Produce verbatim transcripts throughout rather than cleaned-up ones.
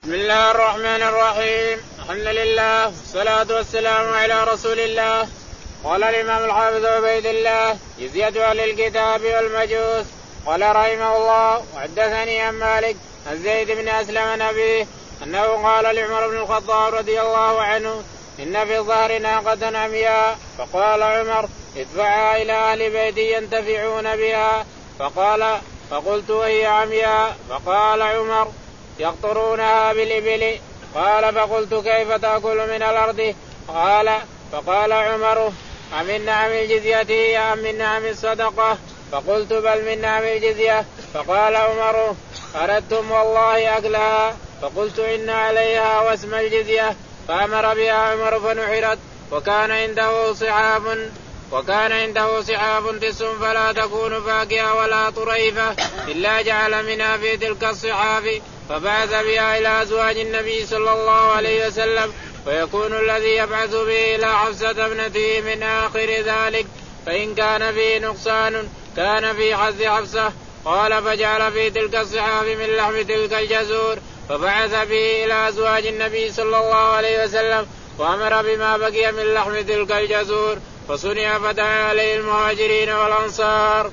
بسم الله الرحمن الرحيم. الحمد لله والصلاة والسلام على رسول الله. قال الإمام الحافظ عبيد الله جزية أهل الكتاب والمجوس. قال رحمه الله وحدثني عن مالك عن زيد بن أسلم نبيه أنه قال لعمر بن الخطاب رضي الله عنه إن في الظهر ناقة عمياء فقال عمر ادفعها إلى أهل بيتي ينتفعون بها. فقال فقلت وهي عمياء؟ فقال عمر يقطرونها بالإبل. قال فقلت كيف تأكل من الأرض؟ قال فقال عمر أمن نعم الجزية أم من نعم الصدقة؟ فقلت بل من نعم الجزية. فقال عمر أردتم والله أكلها؟ فقلت إن عليها واسم الجزية. فأمر بها عمر فنحرت وكان عنده صحاف وكان عنده صحاف تس فلا تكون فاكهة ولا طريفة إلا جعل منها في تلك الصحاف فبعث بها إلى أزواج النبي صلى الله عليه وسلم ويكون الذي يبعث به إلى حفصة ابنته من آخر ذلك فإن كان فيه نقصان كان في حظ حفصة. قال فجعل في تلك الصحاف من لحم تلك الجزور فبعث به إلى أزواج النبي صلى الله عليه وسلم وأمر بما بقي من لحم تلك الجزور فصنع فتح عليه المهاجرين والأنصار.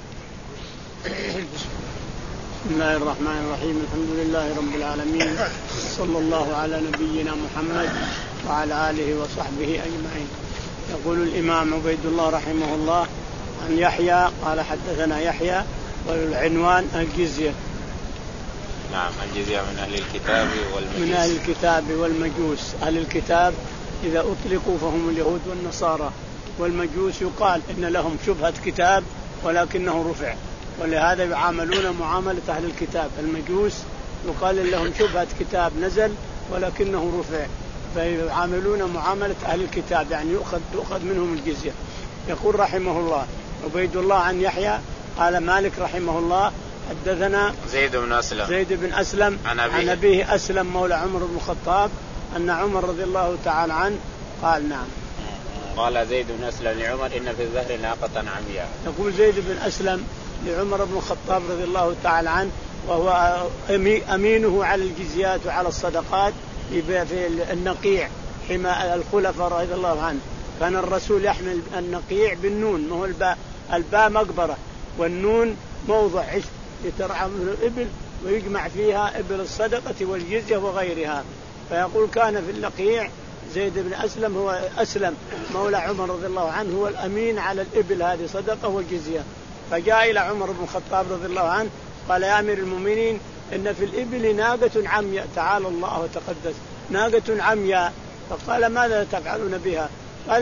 بسم الله الرحمن الرحيم. الحمد لله رب العالمين صلى الله على نبينا محمد وعلى آله وصحبه أجمعين. يقول الإمام عبيد الله رحمه الله عن يحيى قال حدثنا يحيى والعنوان الجزية. نعم الجزية من أهل الكتاب والمجوس. من أهل الكتاب والمجوس. أهل الكتاب إذا أطلقوا فهم اليهود والنصارى، والمجوس يقال إن لهم شبهة كتاب ولكنه رفع، ولهذا يعاملون معاملة أهل الكتاب. المجوس يقال لهم شبهة كتاب نزل ولكنه رفع، فيعاملون معاملة أهل الكتاب يعني يؤخذ, يؤخذ منهم الجزية. يقول رحمه الله عبيد الله عن يحيى قال مالك رحمه الله حدثنا زيد بن أسلم زيد بن أسلم عن أبيه, عن أبيه أسلم مولى عمر بن الخطاب أن عمر رضي الله تعالى عنه قال نعم قال زيد بن أسلم لعمر إن في الظهر ناقة عمياء. يقول زيد بن أسلم لعمر بن الخطاب رضي الله تعالى عنه وهو أمينه على الجزيات وعلى الصدقات في النقيع حمى الخلفاء رضي الله عنه. كان الرسول يحمل النقيع بالنون، ما هو الباء، الباء مقبرة والنون موضع عشب يترعى من الإبل ويجمع فيها إبل الصدقة والجزية وغيرها. فيقول كان في النقيع زيد بن أسلم هو أسلم مولى عمر رضي الله عنه هو الأمين على الإبل هذه صدقة والجزية. فجاء إلى عمر بن الخطاب رضي الله عنه قال يا أمير المؤمنين إن في الإبل ناقة عمياء تعالى الله وتقدس ناقة عمياء. فقال ماذا تفعلون بها؟ قال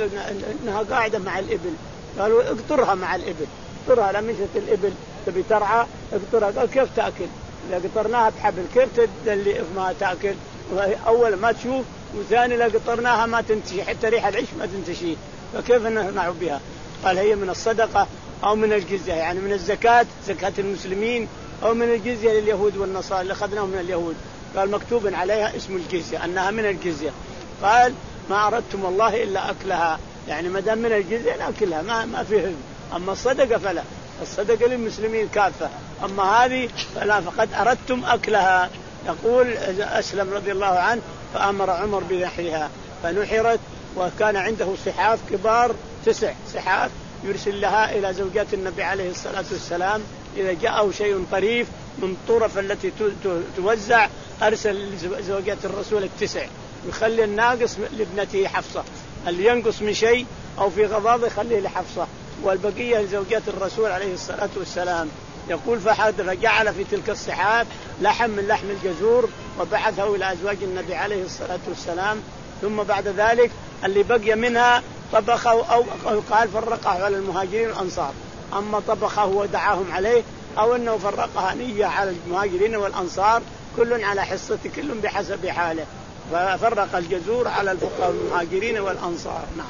إنها قاعدة مع الإبل. قالوا اقطرها مع الإبل، اقطرها لمشت الإبل تبي ترعى اقطرها. قال كيف تأكل؟ إذا قطرناها بحبل كيف تدلي ما تأكل؟ أول ما تشوف، وثاني لا قطرناها ما تنتشي حتى ريح العيش ما تنتشي، فكيف نصنع بها؟ قال هي من الصدقة أو من الجزية، يعني من الزكاة زكاة المسلمين أو من الجزية لليهود والنصارى اللي أخذناه من اليهود. قال مكتوب عليها اسم الجزية أنها من الجزية. قال ما أردتم والله إلا أكلها، يعني ما دام من الجزية نأكلها ما ما فيه. أما الصدقة فلا، الصدقة للمسلمين كافة، أما هذه فلا، فقد أردتم أكلها. يقول أسلم رضي الله عنه فأمر عمر بنحرها فنحرت، وكان عنده صحاف كبار تسع صحاف يرسل لها إلى زوجات النبي عليه الصلاة والسلام إذا جاءه شيء طريف من طرف التي توزع أرسل زوجات الرسول التسع، يخلي الناقص لابنته حفصة، اللي ينقص من شيء أو في غضاضة يخليه لحفصة والبقية لزوجات الرسول عليه الصلاة والسلام. يقول فحدث فجعل في تلك الصحاف لحم من لحم الجزور وبعثه إلى أزواج النبي عليه الصلاة والسلام. ثم بعد ذلك اللي بقي منها طبخه أو قال فرقه على المهاجرين والأنصار، أما طبخه ودعاهم عليه أو أنه فرقها نية على المهاجرين والأنصار كل على حصة كل بحسب حاله، ففرق الجزور على الفقراء والمهاجرين والأنصار. نعم.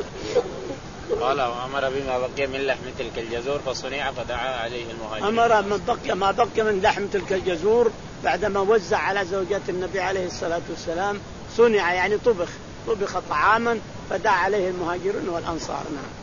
قال وأمر بما بقي من لحم تلك الجزور فصنع فدعا عليه المهاجرين. أمر من بقي ما بقي من لحم تلك الجزور بعدما وزع على زوجات النبي عليه الصلاة والسلام صنع يعني طبخ طبخ طعاما فدعا عليه المهاجرين والأنصار. نعم.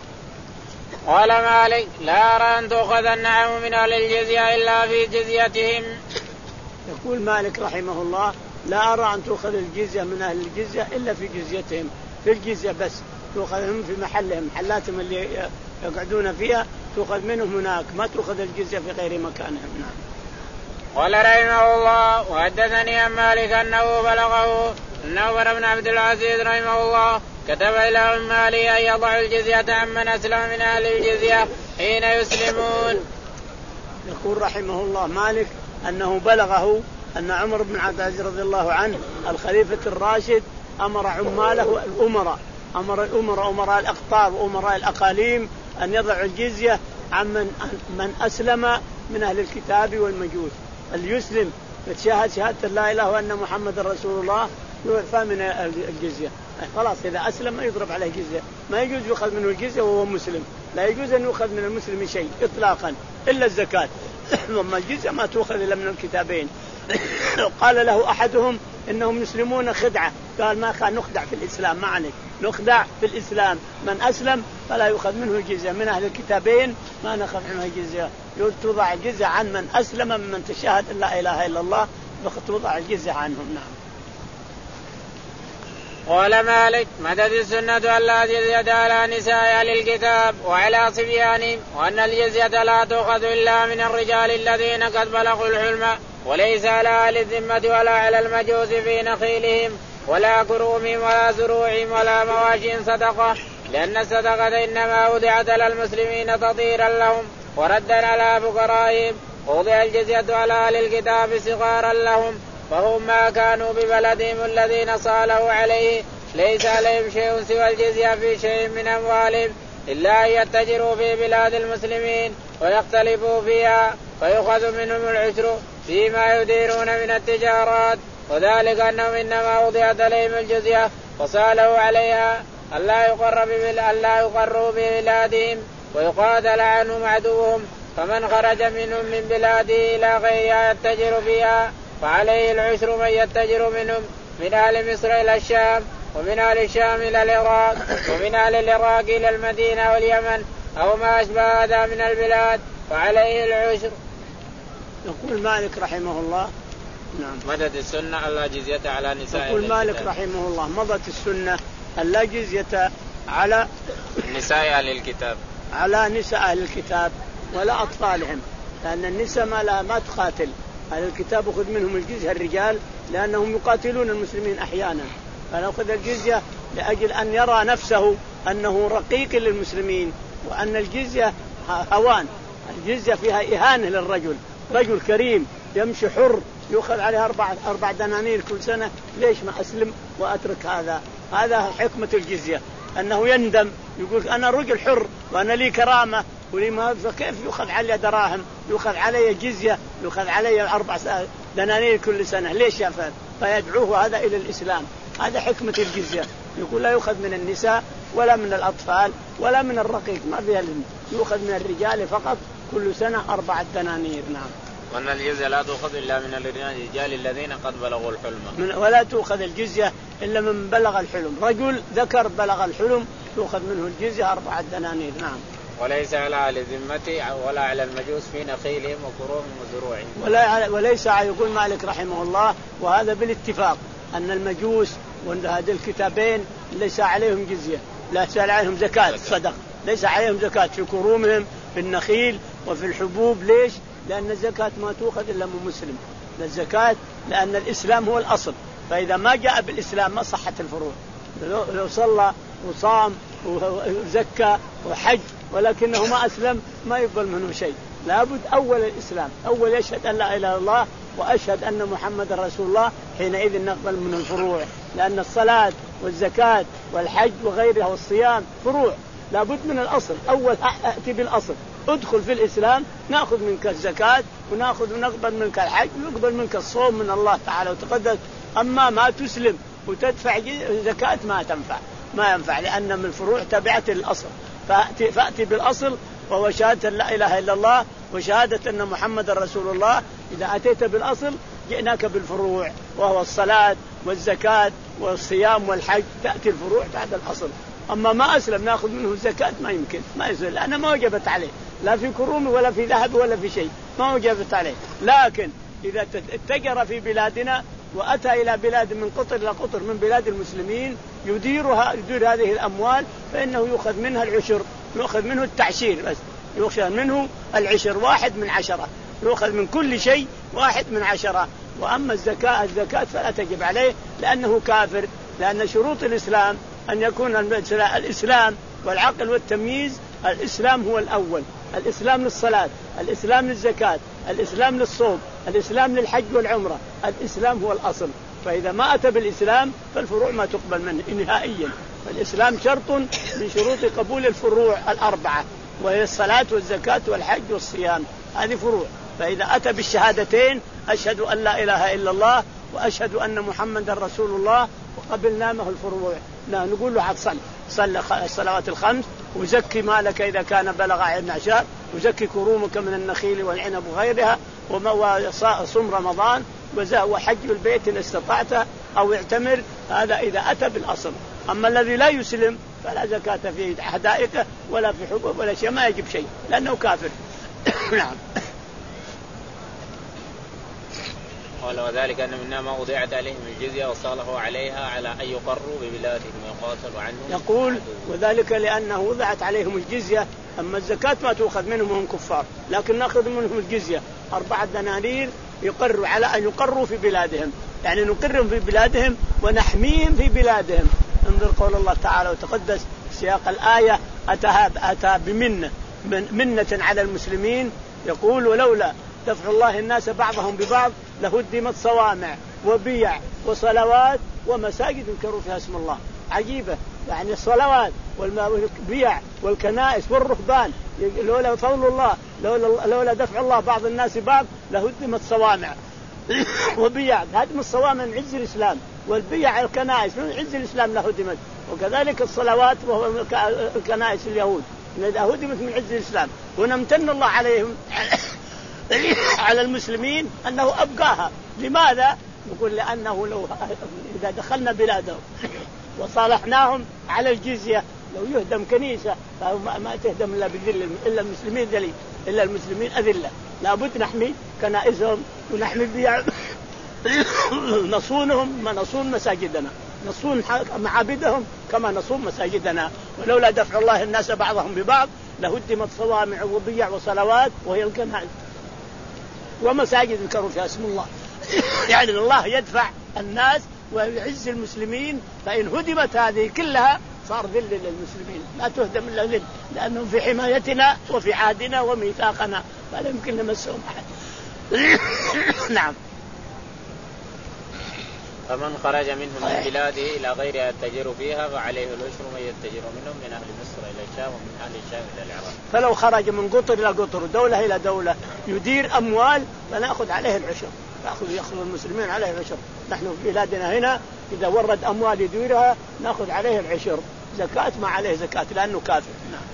قال مالك لا أرى أن تؤخذ النعم من أهل الجزية إلا في جزيتهم. يقول مالك رحمه الله لا أرى أن تؤخذ الجزية من أهل الجزية إلا في جزيتهم، في الجزية بس تؤخذهم في محلهم، محلاتهم اللي يقعدون فيها تؤخذ منهم هناك، ما تؤخذ الجزية في غير مكانهم. نعم. قال رحمه الله وحدثني عن مالك أنه بلغه أن عمر بن عبد العزيز رحمه الله كتب إلى عماله أن يضع الجزية عمن أسلم من أهل الجزية حين يسلمون. يقول رحمه الله مالك أنه بلغه أن عمر بن عبد العزيز رضي الله عنه الخليفة الراشد أمر عماله الأمراء، أمر الأمراء أمراء الأقطار وأمراء الأقاليم أن يضعوا الجزية عمن من أسلم من أهل الكتاب والمجوس. اليسلم يتشهد شهادة لا إله وأن محمد رسول الله يعفى من الجزية، خلاص إذا أسلم ما يضرب عليه جزية، ما يجوز يؤخذ منه الجزية وهو مسلم، لا يجوز أن يؤخذ من المسلم شيء إطلاقا إلا الزكاة، وما الجزية ما تؤخذ إلا من الكتابين. قال له أحدهم إنهم يسلمون خدعة، قال ما كان نخدع في الإسلام، ما عليك نخدع في الإسلام، من أسلم فلا يؤخذ منه الجزية، من أهل الكتابين ما نأخذ منه الجزية، توضع الجزية عن من أسلم من تشهد أن لا إله إلا الله توضع الجزية عنهم. نعم. قال مالك مدد السنة أن لا جزية على نساء أهل الكتاب وعلى صبيانهم، وأن الجزية لا تؤخذ إلا من الرجال الذين قد بلغوا الحلم، وليس على أهل الذمة ولا على المجوس في نخيلهم ولا كرومهم ولا زروعهم ولا مواشين صدقة، لأن الصدقة إنما وضعت على المسلمين تطهيرا لهم وردا على فقرائهم، ووضع الجزية على أهل الكتاب صغارا لهم، فهم ما كانوا ببلدهم الذين صالوا عليه، ليس عليهم شيء سوى الجزية في شيء من أموالهم إلا أن يتجروا في بلاد المسلمين ويختلفوا فيها فيؤخذ منهم العشر فيما يديرون من التجارات، وذلك أنهم إنما وضعت عليهم الجزية وصالوا عليها ألا يقروا ببلادهم ويقاتل عنهم عدوهم، فمن خرج منهم من بلاده إلى غيرها يتجر فيها فعليه العشر من يتجر منهم من أهل مصر إلى الشام، ومن أهل الشام إلى العراق، ومن أهل العراق إلى المدينة واليمن أو ما أشبه هذا من البلاد فعليه العشر. يقول مالك رحمه الله نعم مدد السنة ألا جزية على نساء. يقول مالك رحمه الله مضت السنة ألا جزية على نساء أهل الكتاب على نساء أهل الكتاب ولا أطفالهم، لأن النساء ما لا ما تقاتل، أهل الكتاب أخذ منهم الجزية الرجال لأنهم يقاتلون المسلمين أحيانا، فنأخذ الجزية لأجل أن يرى نفسه أنه رقيق للمسلمين، وأن الجزية هوان، الجزية فيها إهانة للرجل، رجل كريم يمشي حر يأخذ عليه أربع أربع دنانير كل سنة، ليش ما أسلم وأترك هذا؟ هذا حكمة الجزية، أنه يندم يقول أنا رجل حر وأنا لي كرامة ولي ما، فكيف يأخذ علي دراهم، يأخذ علي جزية، يأخذ علي أربع دنانير كل سنة، ليش يا فهد؟ فيدعوه هذا إلى الإسلام، هذا حكمة الجزية. يقول لا يأخذ من النساء ولا من الأطفال ولا من الرقيق، ما فيها، يأخذ من الرجال فقط كل سنة أربعة دنانير. نعم. وأن الجزية لا تؤخذ إلا من الرجال الذين قد بلغوا الحلم، ولا تؤخذ الجزية إلا من بلغ الحلم، رجل ذكر بلغ الحلم تؤخذ منه الجزية أربعة دنانير. نعم. وليس على أهل الذمة ولا على المجوس في نخيلهم وكرومهم وزروعهم، ولا وليس. يقول مالك رحمه الله وهذا بالاتفاق أن المجوس وهذه الكتابين ليس عليهم جزية، ليس عليهم زكاة صدق، ليس عليهم زكاة في كرومهم في النخيل وفي الحبوب. ليش؟ لأن الزكاة ما تؤخذ إلا من مسلم، الزكاة لأن الإسلام هو الأصل، فإذا ما جاء بالإسلام ما صحت الفروع، لو صلى وصام وزكى وحج ولكنه ما أسلم ما يقبل منه شيء، لابد أول الإسلام، أول يشهد أن لا إله إلا الله وأشهد أن محمد رسول الله، حينئذ نقبل منه الفروع، لأن الصلاة والزكاة والحج وغيرها والصيام فروع، لابد من الأصل، أول أأتي بالأصل، ادخل في الإسلام نأخذ منك الزكاة ونأخذ ونقبل منك الحج ونقبل منك الصوم من الله تعالى وتقدس. أما ما تسلم وتدفع زكاة ما تنفع، ما ينفع، لأن من الفروع تبعت الأصل، فأتي, فأتي بالأصل وهو شهادة لا إله إلا الله وشهادة أن محمد رسول الله. إذا أتيت بالأصل جئناك بالفروع وهو الصلاة والزكاة والصيام والحج، تأتي الفروع بعد الأصل. أما ما أسلم نأخذ منه الزكاة ما يمكن، ما يسلم، لأنه ما وجبت عليه لا في كرومه ولا في ذهب ولا في شيء، ما وجبت عليه. لكن إذا اتجر في بلادنا وأتى إلى بلاد من قطر إلى قطر من بلاد المسلمين يديرها يدير هذه الأموال فإنه يؤخذ منها العشر، يؤخذ منه التعشير بس، يؤخذ منه العشر واحد من عشرة، يؤخذ من كل شيء واحد من عشرة. وأما الزكاة الزكاة فلا تجب عليه لأنه كافر، لأن شروط الإسلام أن يكون الإسلام والعقل والتمييز. الإسلام هو الأول، الإسلام للصلاة، الإسلام للزكاة، الإسلام للصوم، الإسلام للحج والعمرة، الإسلام هو الأصل. فإذا ما أتى بالإسلام فالفروع ما تقبل منه نهائيا. فالإسلام شرط من شروط قبول الفروع الأربعة، وهي الصلاة والزكاة والحج والصيام، هذه فروع. فإذا أتى بالشهادتين أشهد أن لا إله إلا الله وأشهد أن محمدا رسول الله وقبلنا معه الفروع، لا نقول له صل صل الصلوات الخمس وزكي مالك إذا كان بلغ عشر عشر، وزكي كرومك من النخيل والعنب وغيرها، وصم رمضان، وحج البيت إن استطعت أو اعتمر. هذا إذا أتى بالأصل. أما الذي لا يسلم فلا زكاة في حدائقه ولا في حبوب ولا شيء، ما يجب شيء لأنه كافر. نعم. قال وذلك أن منها ما وضعت عليهم الجزية وصالحوا عليها على أن يقروا ببلادهم ويقاتلوا عنهم. يقول وذلك لأنه وضعت عليهم الجزية. أما الزكاة ما تؤخذ منهم وهم كفار، لكن نأخذ منهم الجزية أربعة دنانير يقروا على أن يقروا في بلادهم، يعني نقرهم في بلادهم ونحميهم في بلادهم. انظر قول الله تعالى وتقدس سياق الآية أتى أتى بمنة من منة على المسلمين. يقول ولولا دفع الله الناس بعضهم ببعض لهدمت صوامع وبيع وصلوات ومساجد يذكر فيها اسم الله. عجيبة، يعني الصلوات والبيع والكنائس والرهبان لولا فضل الله لولا, لولا دفع الله بعض الناس بعض لهدمت صوامع وبيع. هدم الصوامع من عز الإسلام، والبيع الكنائس من عز الإسلام لهدمت، وكذلك الصلوات وهو الكنائس اليهود هدمت من عز الإسلام. ونمتن الله عليهم على المسلمين أنه أبقاها. لماذا؟ نقول لأنه لو إذا دخلنا بلادهم وصالحناهم على الجزية لو يهدم كنيسة ما تهدم إلا بذل إلا المسلمين ذليل إلا المسلمين أذلة. لابد نحمي كنائسهم ونحمي بيع نصونهم ما نصون مساجدنا، نصون معابدهم كما نصون مساجدنا. ولولا دفع الله الناس بعضهم ببعض لهدمت صوامع وبيع وصلوات وهي الكنائس ومساجد يذكر فيها اسم الله. يعني الله يدفع الناس ويعز المسلمين، فإن هدمت هذه كلها صار ذل للمسلمين، لا تهدم إلا ذل، لأنهم في حمايتنا وفي عهدنا وميثاقنا فلا يمكن نمسهم أحد. نعم. فمن خرج منهم من بلاده إلى غيرها يتجر فيها فعليه العشر من يتجر منهم من أهل مصر إلى الشام ومن أهل الشام إلى العراق. فلو خرج من قطر إلى قطر دولة إلى دولة يدير أموال فنأخذ عليه العشر، نأخذ يأخذ المسلمين عليه العشر. نحن في بلادنا هنا إذا ورد أموال يديرها نأخذ عليه العشر، زكاة ما عليه زكاة لأنه كافر. نعم.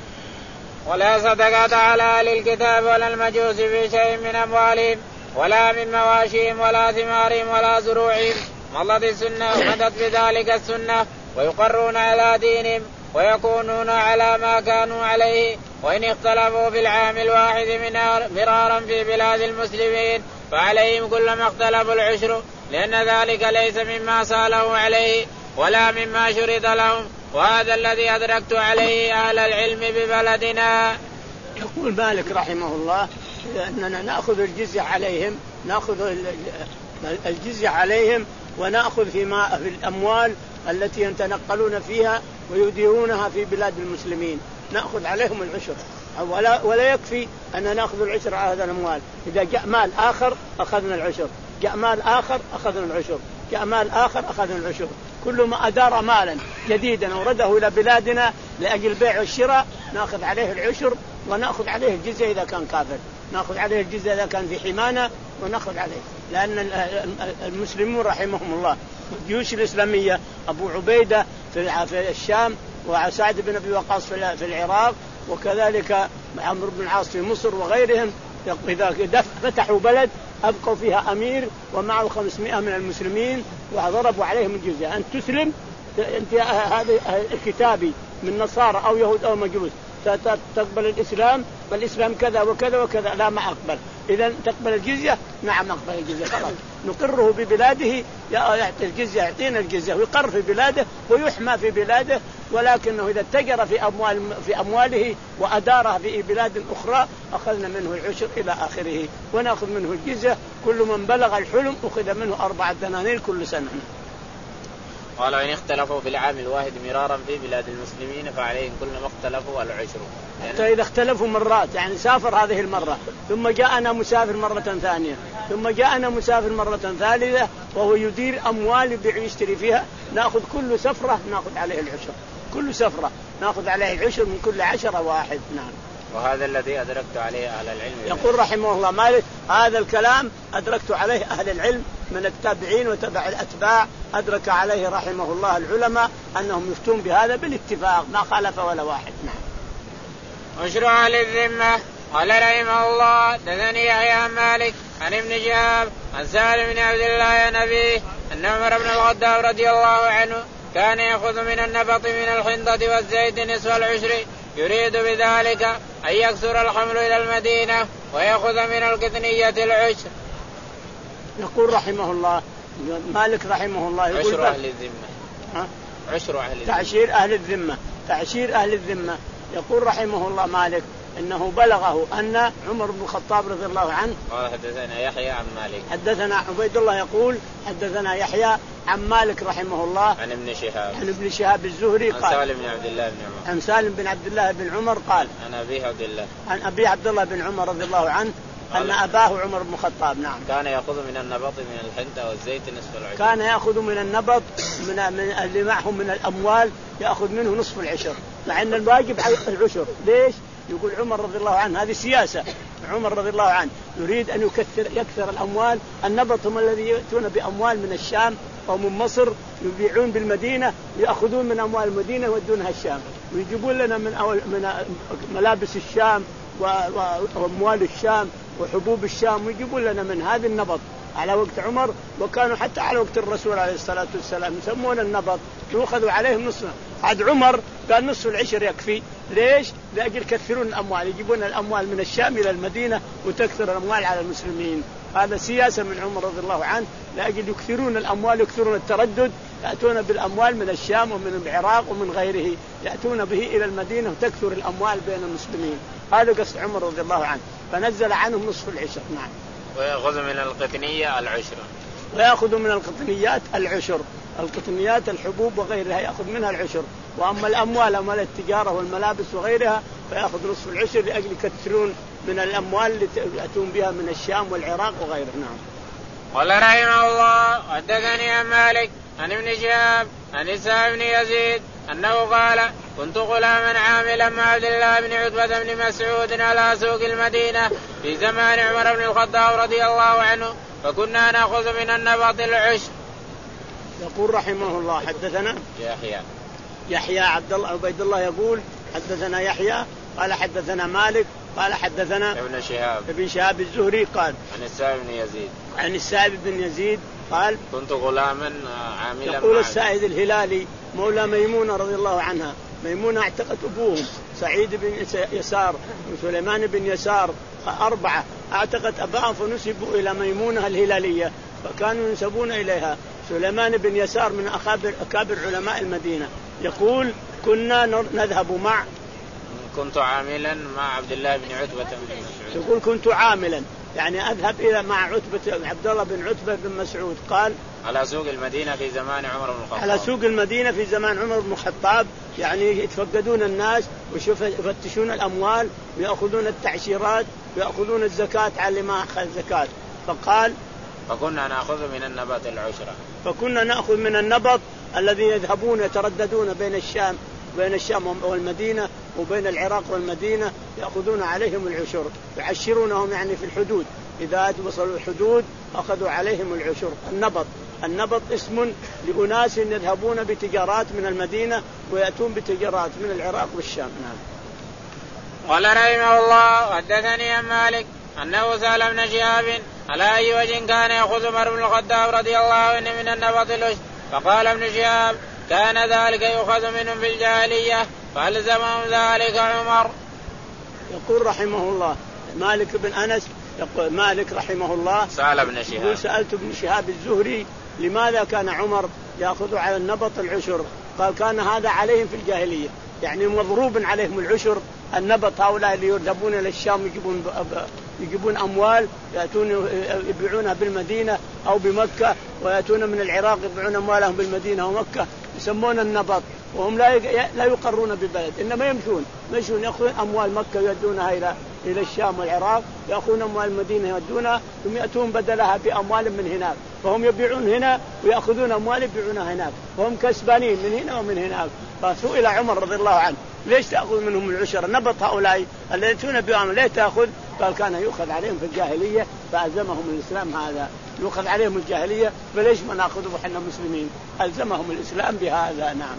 ولا صدقة على أهل الكتاب ولا المجوس في شيء من أموالهم ولا من مواشيهم ولا ثمارهم ولا زروعهم، مضت السنة ومضت بذلك السنة، ويقرون على دينهم ويكونون على ما كانوا عليه، وإن اختلفوا في العام الواحد مرارا في بلاد المسلمين فعليهم كلما اختلفوا العشر، لأن ذلك ليس مما سالوا عليه ولا مما شرط لهم، وهذا الذي أدركت عليه أهل العلم ببلدنا. يقول مالك رحمه الله أننا نأخذ الجزية عليهم، نأخذ الجزية عليهم ونأخذ فيما في الأموال التي يتنقلون فيها ويديرونها في بلاد المسلمين، نأخذ عليهم العشر. ولا, ولا يكفي أن نأخذ العشر على هذا الأموال، إذا جاء مال آخر أخذنا العشر، جاء مال آخر أخذنا العشر، جاء مال آخر أخذنا العشر. كل ما أدار مالا جديدا ورده إلى بلادنا لأجل بيع والشراء نأخذ عليه العشر، ونأخذ عليه الجزية إذا كان كافر، نأخذ عليه الجزية إذا كان في حمانا ونأخذ عليه. لأن المسلمون رحمهم الله الجيوش الإسلامية أبو عبيدة في الشام وسعد بن أبي وقاص في العراق وكذلك عمرو بن العاص في مصر وغيرهم، إذا فتحوا بلد أبقوا فيها أمير ومعه خمسمائة من المسلمين وضربوا عليهم الجزية، أن تسلم أنت هذا كتابي من نصارى أو يهود أو مجوس تقبل الإسلام، فالإسلام كذا وكذا وكذا، لا ما أقبل، إذا تقبل الجزية، نعم أقبل الجزية خلاص. نقره ببلاده يعطي الجزية، يعطينا الجزية ويقر في بلاده ويحمى في بلاده، ولكنه إذا اتجر في أموال في أمواله وأدارها في بلاد أخرى أخذنا منه العشر إلى آخره، ونأخذ منه الجزية. كل من بلغ الحلم أخذ منه أربعة دنانير كل سنة. قال وإن اختلفوا في العام الواحد مرارا في بلاد المسلمين فعليهم كل ما اختلفوا العشر. حتى يعني إذا اختلفوا مرات، يعني سافر هذه المرة ثم جاءنا مسافر مرة ثانية ثم جاءنا مسافر مرة ثالثة وهو يدير أموال يبيع ويشتري فيها، نأخذ كل سفرة نأخذ عليه العشر، كل سفرة نأخذ عليه العشر من كل عشرة واحد. نعم. وهذا الذي أدركت عليه أهل العلم. يقول رحمه الله مالك هذا الكلام أدركت عليه أهل العلم من التابعين وتبع الأتباع، أدرك عليه رحمه الله العلماء أنهم يفتون بهذا بالاتفاق ما خالف ولا واحد. نعم. عشر أهل الذمة. قال رحمه الله دثني يحيى عن مالك عن ابن شهاب عن سالم بن عبد الله عن أبيه أن عمر بن الخطاب رضي الله عنه كان يأخذ من النبط من الحنطة والزيت نصف العشر، يريد بذلك أن يكثر الحمل إلى المدينة ويأخذ من القطنية العشر. يقول رحمه الله مالك رحمه الله يقول عشر أهل الذمة. ها؟ عشر أهل الذمة. تعشير أهل الذمة. تعشير أهل الذمة. يقول رحمه الله مالك إنه بلغه أن عمر بن الخطاب رضي الله عنه قال حدثنا يحيى عن مالك حدثنا عبيد الله يقول حدثنا يحيى عن مالك رحمه الله عن ابن شهاب عن ابن شهاب الزهري عن قال سالم بن عبد الله بن عمر عن سالم بن عبد الله بن عمر قال عن أبي عبد الله عن أبي عبد الله بن عمر رضي الله عنه أن أباه عمر بن الخطاب نعم كان يأخذ من النبط من الحنطة والزيت نصف العشر. كان يأخذ من النبط من, من اللي معهم من الأموال يأخذ منه نصف العشر، مع أن الواجب العشر. ليش؟ يقول عمر رضي الله عنه هذه سياسة. عمر رضي الله عنه يريد أن يكثر يكثر الأموال. النبط هم الذي يأتون بأموال من الشام أو من مصر يبيعون بالمدينة، يأخذون من أموال المدينة يودونها الشام، ويجيبون لنا من أول من ملابس الشام وأموال الشام وحبوب الشام، ويجيبون لنا من هذا النبط على وقت عمر، وكانوا حتى على وقت الرسول عليه الصلاة والسلام يسمون النبط، يأخذوا عليهم نصف. عاد عمر قال نصف العشر يكفي. ليش؟ لأجل يكثرون الأموال، يجيبون الأموال من الشام إلى المدينة وتكثر الأموال على المسلمين. هذا سياسة من عمر رضي الله عنه لأجل يكثرون الأموال، يكثرون التردد، يأتون بالأموال من الشام ومن العراق ومن غيره، يأتون به إلى المدينة وتكثر الأموال بين المسلمين. هذا قصد عمر رضي الله عنه، فنزل عنهم نصف العشر. نعم. ويأخذ من القطنية العشر. ويأخذ من القطنيات العشر، القطنيات الحبوب وغيرها يأخذ منها العشر. وأما الأموال أموال التجارة والملابس وغيرها فيأخذ نصف العشر لأجل يكثرون من الأموال اللي يأتون بها من الشام والعراق وغيره. نعم. قال رحمه الله حدثني عن مالك عن ابن شهاب عن إسحاق بن يزيد أنه قال كنت غلاما عاملا مع عبد الله بن عتبة بن مسعود على سوق المدينة في زمان عمر بن الخطاب رضي الله عنه، فكنا نأخذ من النبط العشر. يقول رحمه الله حدثنا يحيى يحيى عبد الله عبيد الله يقول حدثنا يحيى قال حدثنا مالك قال حدثنا ابن شهاب ابن شهاب الزهري قال عن السائب بن يزيد عن السائب بن يزيد قال كنت غلاما عاملا. يقول السائد الهلالي مولى ميمونة رضي الله عنها، ميمونة اعتقت أبوهم سعيد بن يسار وسليمان بن يسار، أربعة اعتقت أباهم فنسبوا إلى ميمونة الهلالية فكانوا ينسبون إليها. سليمان بن يسار من أكابر أكابر علماء المدينة. يقول كنا نذهب مع كنت عاملا مع عبد الله بن عتبة بن مسعود. يقول كنت عاملا يعني أذهب إلى مع عتبة عبد الله بن عتبة بن مسعود. قال على سوق المدينة في زمان عمر بن الخطاب. على سوق المدينة في زمان عمر بن الخطاب يعني يتفقدون الناس ويفتشون الأموال ويأخذون التعشيرات ويأخذون الزكاة على ما أخذ زكاة. فقال فكنا نأخذ من النبط العشرة. فكنا نأخذ من النبط الذي يذهبون يترددون بين الشام بين الشام والمدينة وبين العراق والمدينة يأخذون عليهم العشر، يعشرونهم يعني في الحدود، إذا وصلوا الحدود أخذوا عليهم العشر. النبط النبط اسم لأناس يذهبون بتجارات من المدينة ويأتون بتجارات من العراق والشام. نعم. قال رحمه الله حدثني عن مالك أنه سأل ابن شهاب على أي وجه كان يأخذ عمر بن الخطاب رضي الله عنه من النبط العشر، فقال ابن شهاب كان ذلك يؤخذ منهم في الجاهلية فألزمهم ذلك عمر. يقول رحمه الله مالك بن أنس يقول مالك رحمه الله سأل ابن شهاب سألت ابن شهاب الزهري لماذا كان عمر يأخذ على النبط العشر؟ قال كان هذا عليهم في الجاهلية، يعني مضروب عليهم العشر النبط. هؤلاء اللي يذهبون إلى الشام يجيبون يجيبون أموال يأتون يبيعونها بالمدينة أو بمكة، ويأتون من العراق يبيعون أموالهم بالمدينة ومكة، يسمون النبط. وهم لا لا يقرون ببلد، إنما يمشون يمشون يأخذون أموال مكة يودونها إلى إلى الشام والعراق، يأخذون أموال المدينة يودونها، ثم يأتون بدلها بأموال من هناك، فهم يبيعون هنا ويأخذون أموال يبيعونها هناك، وهم كسبانين من هنا ومن هناك. فسئل عمر رضي الله عنه ليش تأخذ منهم العشر؟ نبط هؤلاء الذين يأتون بأموال ليه تأخذ؟ قال كان يؤخذ عليهم في الجاهلية فألزمهم الإسلام هذا، يؤخذ عليهم الجاهلية فليش ما نأخذه وحنا مسلمين؟ ألزمهم الإسلام بهذا. نعم.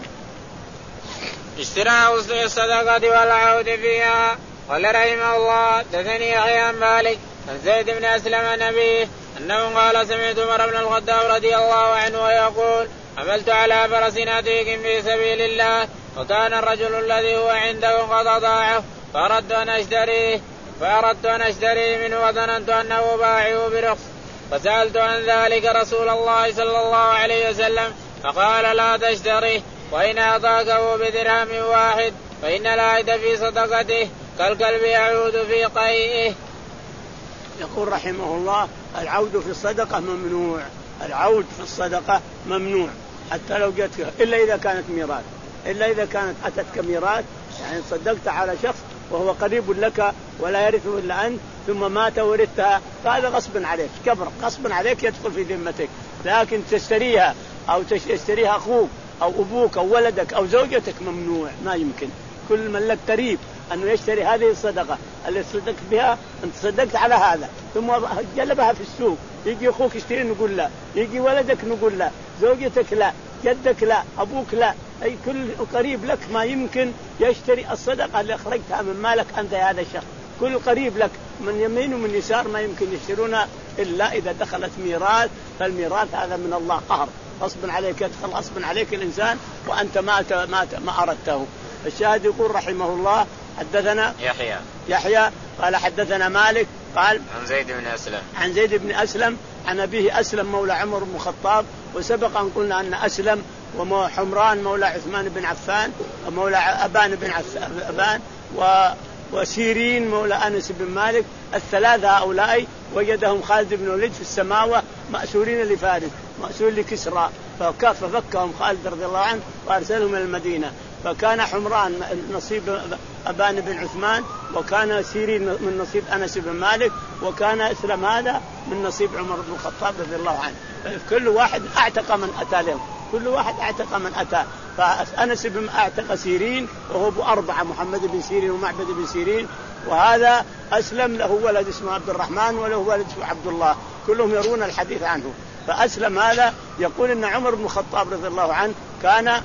اشتراء الصدقة والعود فيها. قال رحمه الله دثني يحيى عن مالك عن زيد بن أسلم عن أبيه أنه قال سمعت عمر بن الخطاب رضي الله عنه ويقول عملت على فرس عتيق في سبيل الله، وكان الرجل الذي هو عنده قد أضاعه فأردت أن أشتريه فأردت أن أشتريه منه وظننت أنه باعه برخص، فسألت عن ذلك رسول الله صلى الله عليه وسلم فقال لا تشتريه، وإن أعطاكه بدرهم واحد فإن العائد في صدقته كالكلب يعود في قيئه. يقول رحمه الله العود في الصدقة ممنوع، العود في الصدقة ممنوع حتى لو جت إلا إذا كانت ميراث، إلا إذا كانت أتتك ميراث، يعني صدقت على شخص وهو قريب لك ولا يرثه إلا أنت ثم مات ورثتها، فهذا غصب عليك كبر، غصب عليك يدخل في ذمتك. لكن تشتريها أو تشتريها أخوك أو أبوك أو ولدك أو زوجتك ممنوع، ما يمكن. كل من لك قريب أنه يشتري هذه الصدقة اللي صدقت بها، أنت صدقت على هذا ثم جلبها في السوق، يجي أخوك يشتري نقول لا، يجي ولدك نقول لا، زوجتك لا، جدك لا، أبوك لا، أي كل قريب لك ما يمكن يشتري الصدقة اللي أخرجتها من مالك أنت هذا الشخص. كل قريب لك من يمين ومن يسار ما يمكن يشترونها إلا إذا دخلت ميراث، فالميراث هذا من الله قهر، غصبا عليك يدخل غصبا عليك الإنسان وأنت ما ما ما أردته. الشاهد يقول رحمه الله حدثنا يحيى يحيى قال حدثنا مالك قال عن زيد بن أسلم عن زيد بن أسلم عن أبيه أسلم مولى عمر بن الخطاب، وسبق أن قلنا أن أسلم وحمران مولى عثمان بن عفان ومولى أبان بن عفان و وسيرين مولى أنس بن مالك، الثلاثة هؤلاء وجدهم خالد بن الوليد في السماوة مأسورين لفارس مأسور لكسرى، ففكهم خالد رضي الله عنه وأرسلهم إلى المدينة. فكان حمران نصيب أبان بن عثمان، وكان سيرين من نصيب أنس بن مالك، وكان أسلم هذا من نصيب عمر بن الخطاب رضي الله عنه. كل واحد أعتق من أتى لهم، كل واحد أعتق من أتى. فأنس بن أعتق سيرين وهو أبو أربعة، محمد بن سيرين ومعبد بن سيرين، وهذا أسلم له ولد اسمه عبد الرحمن وله ولد اسمه عبد الله، كلهم يرون الحديث عنه. فأسلم هذا يقول إن عمر بن الخطاب رضي الله عنه كان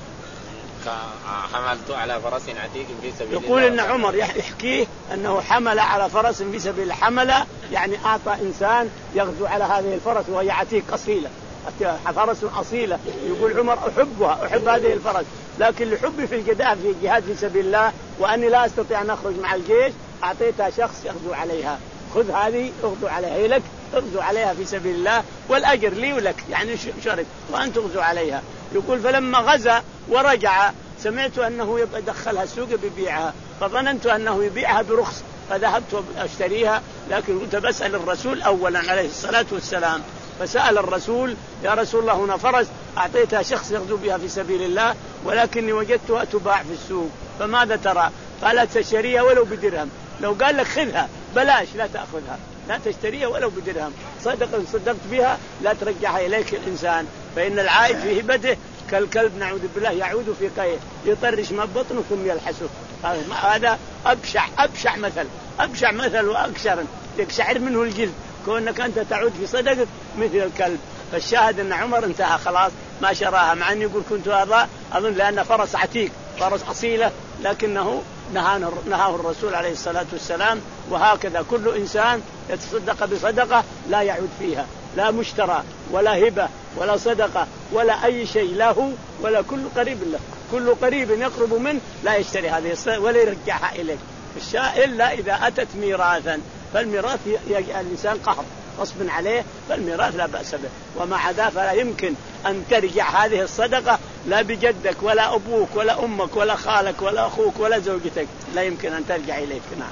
حملت على فرس عتيق في سبيل الله. يقول إن عمر يحكيه أنه حمل على فرس في سبيل الله، حمل يعني أعطى إنسان يغزو على هذه الفرس وهي عتيق أصيلة، فرس أصيلة. يقول عمر أحبها، أحب هذه الفرس، لكن لحبي في الجهاد في الجهاد في سبيل الله وأني لا أستطيع أن أخرج مع الجيش أعطيتها شخص يغزو عليها، خذ هذه اغزو عليها، هي لك اغزو عليها في سبيل الله والأجر لي ولك، يعني شرك وأن تغزو عليها. يقول فلما غزا ورجع سمعت أنه يبقى دخلها السوق بيبيعها، فظننت أنه يبيعها برخص فذهبت أشتريها، لكن كنت بسأل الرسول أولا عليه الصلاة والسلام، فسأل الرسول يا رسول الله هنا فرس أعطيتها شخص يغزو بها في سبيل الله ولكني وجدتها تباع في السوق فماذا ترى؟ قالت تشتريها ولو بدرهم. لو قال لك خذها بلاش لا تأخذها، لا تشتريها ولو بدرهم، صدق صدقت بها لا ترجعها إليك الإنسان، فإن العائد في هبته كالكلب نعوذ بالله يعود في قيه يطرش ما بطنه ثم يلحسه. هذا أبشع أبشع مثل أبشع مثل وأكثر يقشعر منه الجلد كونك أنت تعود في صدقك مثل الكلب. فالشاهد أن عمر انتهى خلاص ما شراها، مع أن يقول كنت هذا أظن لأن فرس عتيق فرس أصيلة، لكنه نهاه الرسول عليه الصلاة والسلام. وهكذا كل إنسان يتصدق بصدقة لا يعود فيها، لا مشترى ولا هبة ولا صدقة ولا أي شيء له ولا كل قريب له، كل قريب يقرب منه لا يشتري هذه الصدقة ولا يرجعها إليك إلا إذا أتت ميراثا، فالميراث الإنسان قهر غصب عليه، فالميراث لا بأس به. وما عدا فلا يمكن أن ترجع هذه الصدقة لا بجدك ولا أبوك ولا أمك ولا خالك ولا أخوك ولا زوجتك، لا يمكن أن ترجع إليك. نعم.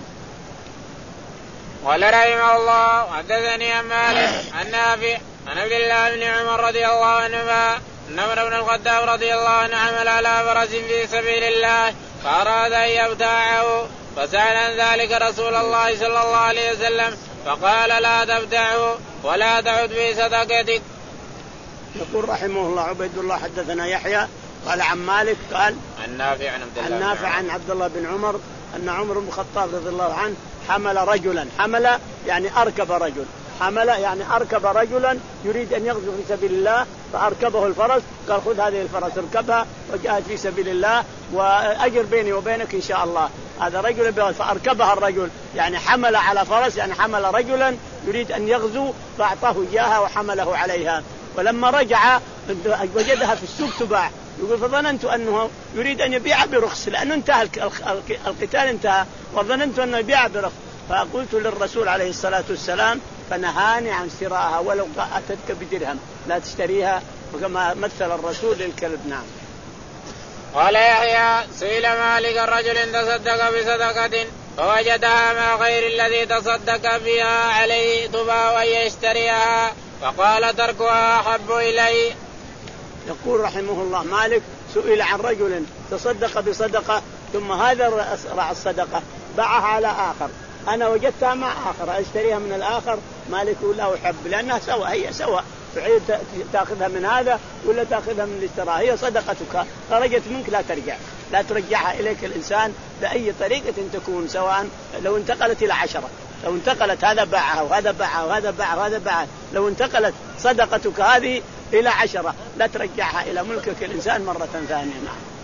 قال رحمه الله حدثني عن مالك عن نافع عن عبد الله بن عمر رضي الله عنهما أن عمر بن الخطاب رضي الله عنه عمل على فرس في سبيل الله فأراد أن يبتاعه فسأل عن ذلك رسول الله صلى الله عليه وسلم فقال لا تبتعه ولا تعد في صدقتك. يقول رحمه الله عبيد الله حدثنا يحيى قال عن مالك قال عن نافع عن عبد الله عن نافع عن عبد الله بن عمر أن عمر بن الخطاب رضي الله عنه حمل رجلا، حمل يعني أركب رجل، حمل يعني أركب رجلا يريد أن يغزو في سبيل الله فأركبه الفرس، قال خذ هذه الفرس اركبها وجاهد في سبيل الله وأجر بيني وبينك إن شاء الله. هذا رجل فأركبها الرجل يعني حمل على فرس، يعني حمل رجلا يريد أن يغزو فأعطاه إياها وحمله عليها. ولما رجع وجدها في السوق تباع، يقول فظننت أنه يريد أن يبيع برخص لأنه انتهى القتال انتهى وظننت أنه يبيع برخص، فقلت للرسول عليه الصلاة والسلام فنهاني عن شرائها ولو أتتك بدرهم لا تشتريها، وكما مثل الرسول للكلب. نعم. قال يحيى سئل مالك الرجل تصدق بصدقة فوجدها مع غير الذي تصدق بها عليه تباع أن يشتريها فقال تركها أحب إلي. يقول رحمه الله مالك سئل عن رجل تصدق بصدقة ثم هذا رع الصدقة باعها على آخر، أنا وجدتها مع آخر أشتريها من الآخر، مالك لا أحب لأنها سوا، هي سوا، تعيد تأخذها من هذا ولا تأخذها من الاشتراء، هي صدقتك خرجت منك لا ترجع، لا ترجعها إليك الإنسان بأي طريقة تكون، سواء لو انتقلت إلى عشرة، لو انتقلت هذا باعها وهذا باعها وهذا باعها وهذا باعها، لو انتقلت صدقتك هذه إلى عشرة لا ترجعها إلى ملكك الإنسان مرة ثانية.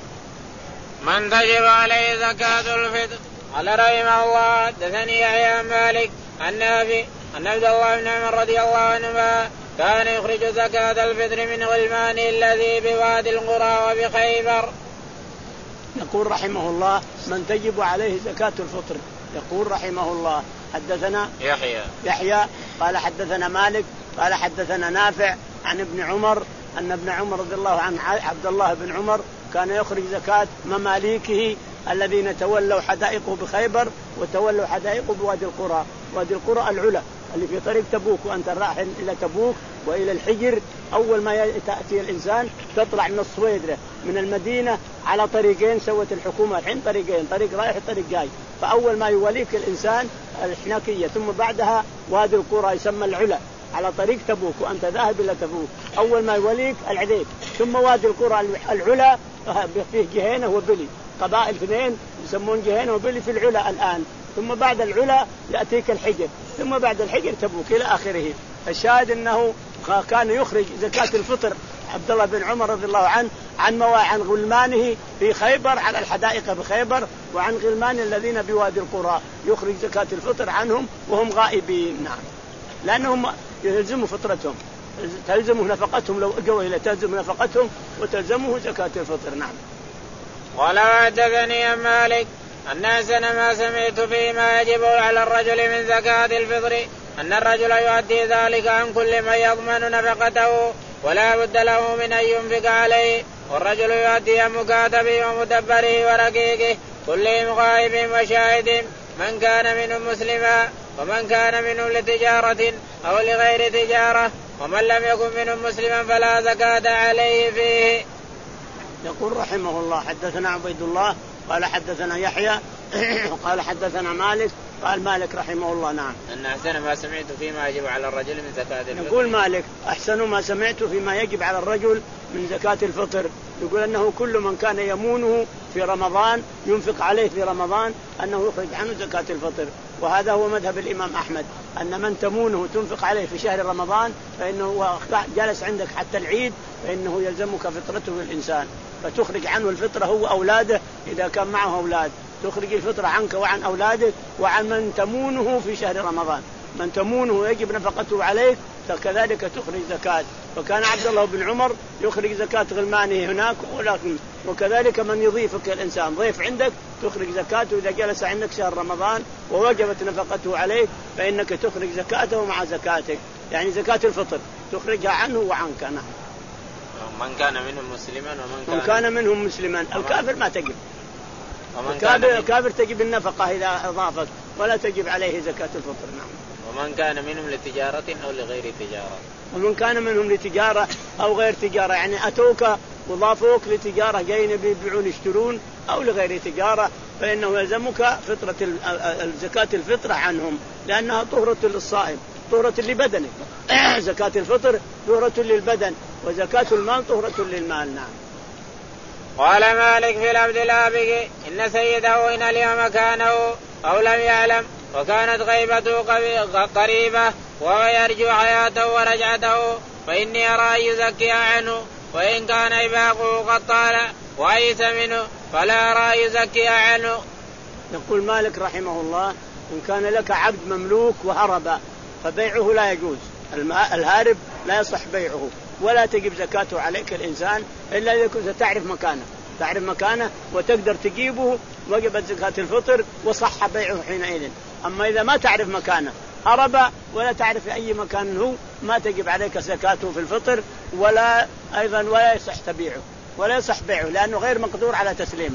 من تجب عليه زكاة الفطر. قال رحمه الله حدثني يحيى عن مالك عن نافع أن عبد الله بن عمر رضي الله عنهما كان يخرج زكاة الفطر من غلمانه الذي بوادي القرى وبخيبر. يقول رحمه الله من تجب عليه زكاة الفطر. يقول رحمه الله حدثنا يحيى يحيى قال حدثنا مالك قال حدثنا نافع عن ابن عمر أن ابن عمر رضي الله عنه عبد الله بن عمر كان يخرج زكاة مماليكه الذين تولوا حدائقه بخيبر وتولوا حدائقه بوادي القرى. وادي القرى العلا اللي في طريق تبوك، وأنت رايح إلى تبوك وإلى الحجر أول ما تأتي الإنسان تطلع من الصويدرة من المدينة على طريقين سوت الحكومة الحين، طريقين، طريق رايح وطريق جاي، فأول ما يوليك الإنسان الحناكية ثم بعدها وادي القرى يسمى العلا على طريق تبوك وأنت ذاهب إلى تبوك، أول ما يوليك العديد، ثم وادي القرى العلا فيه جهينة وبلي، قبائل اثنين يسمون جهينة وبلي في العلا الآن، ثم بعد العلا يأتيك الحجر، ثم بعد الحجر تبوك إلى آخره. الشاهد أنه كان يخرج زكاة الفطر عبد الله بن عمر رضي الله عنه عن مواعن عن غلمانه في خيبر على الحدائق بخيبر وعن غلمان الذين بوادي القرى، يخرج زكاة الفطر عنهم وهم غائبين. نعم، لأنهم يلزموا فطرتهم، تلزمه نفقتهم، لو أجوا إلى تلزم نفقتهم وتلزمه زكاة الفطر. نعم. ولا حدثني عن مالك أن أحسن ما سمعت فيما يجب على الرجل من زكاة الفطر أن الرجل يؤدي ذلك عن كل من يضمن نفقته ولا بد له من أن ينفق عليه، والرجل يؤدي عن مكاتبه ومدبره ورقيقه كلهم غائب وشاهد من كان منهم مسلما ومن كان منهم لتجارة أو لغير تجارة، ومن لم يكن منهم مسلما فلا زكاة عليه فيه. يقول رحمه الله حدثنا عبيد الله قال حدثنا يحيى قال حدثنا مالك قال مالك رحمه الله نعم أن أحسن ما سمعت فيما يجب على الرجل من زكاة الفطر. يقول مالك أحسن ما سمعت فيما يجب على الرجل من زكاة الفطر، يقول أنه كل من كان يمونه في رمضان ينفق عليه في رمضان أنه يخرج عنه زكاة الفطر، وهذا هو مذهب الإمام أحمد أن من تمونه تنفق عليه في شهر رمضان فإنه جالس عندك حتى العيد فإنه يلزمك فطرته الإنسان، فتخرج عنه الفطرة هو أولاده إذا كان معه أولاد، تخرج الفطرة عنك وعن أولادك وعن من تمونه في شهر رمضان، من تمونه يجب نفقته عليك فكذلك تخرج زكاة. وكان عبد الله بن عمر يخرج زكاة غلمانه هناك، ولكن وكذلك من يضيفك الإنسان ضيف عندك تخرج زكاته إذا جلس عندك شهر رمضان ووجبت نفقته عليك فإنك تخرج زكاته مع زكاتك، يعني زكاة الفطر تخرجها عنه وعنك. نعم. من كان منهم مسلما ومن كان, من كان منهم مسلما. الكافر ما تجب، الكافر, الكافر تجب النفقة إذا أضافت ولا تجب عليه زكاة الفطر. نعم. ومن كان منهم لتجارة أو لغير تجارة. ومن كان منهم لتجارة أو غير تجارة، يعني أتوك وضافوك لتجارة جايين بيبيعون يشترون أو لغير تجارة فإنه يلزمك فطرة الزكاة الفطرة عنهم لأنها طهرة للصائم طهرة لبدنه. زكاة الفطر طهرة للبدن وزكاة المال طهرة للمال. نعم. قال مالك في العبد الآبق إن سيده إن اليوم مكانه أو لم يعلم وكانت غيبته قريبة ويرجو حياته ورجعته فإني أرى أن يزكي عنه، وإن كان إباقه قد طال وعيس منه فلا أرى أن يزكي عنه. يقول مالك رحمه الله إن كان لك عبد مملوك وهرب فبيعه لا يجوز، الهارب لا يصح بيعه ولا تجب زكاته عليك الإنسان إلا إذا كنت تعرف مكانه تعرف مكانه وتقدر تجيبه وجبت زكاة الفطر وصح بيعه حينئذ. أما إذا ما تعرف مكانه هرب ولا تعرف في أي مكان هو ما تجب عليك زكاته في الفطر ولا أيضا ولا يصح تبيعه ولا يصح بيعه لأنه غير مقدور على تسليمه.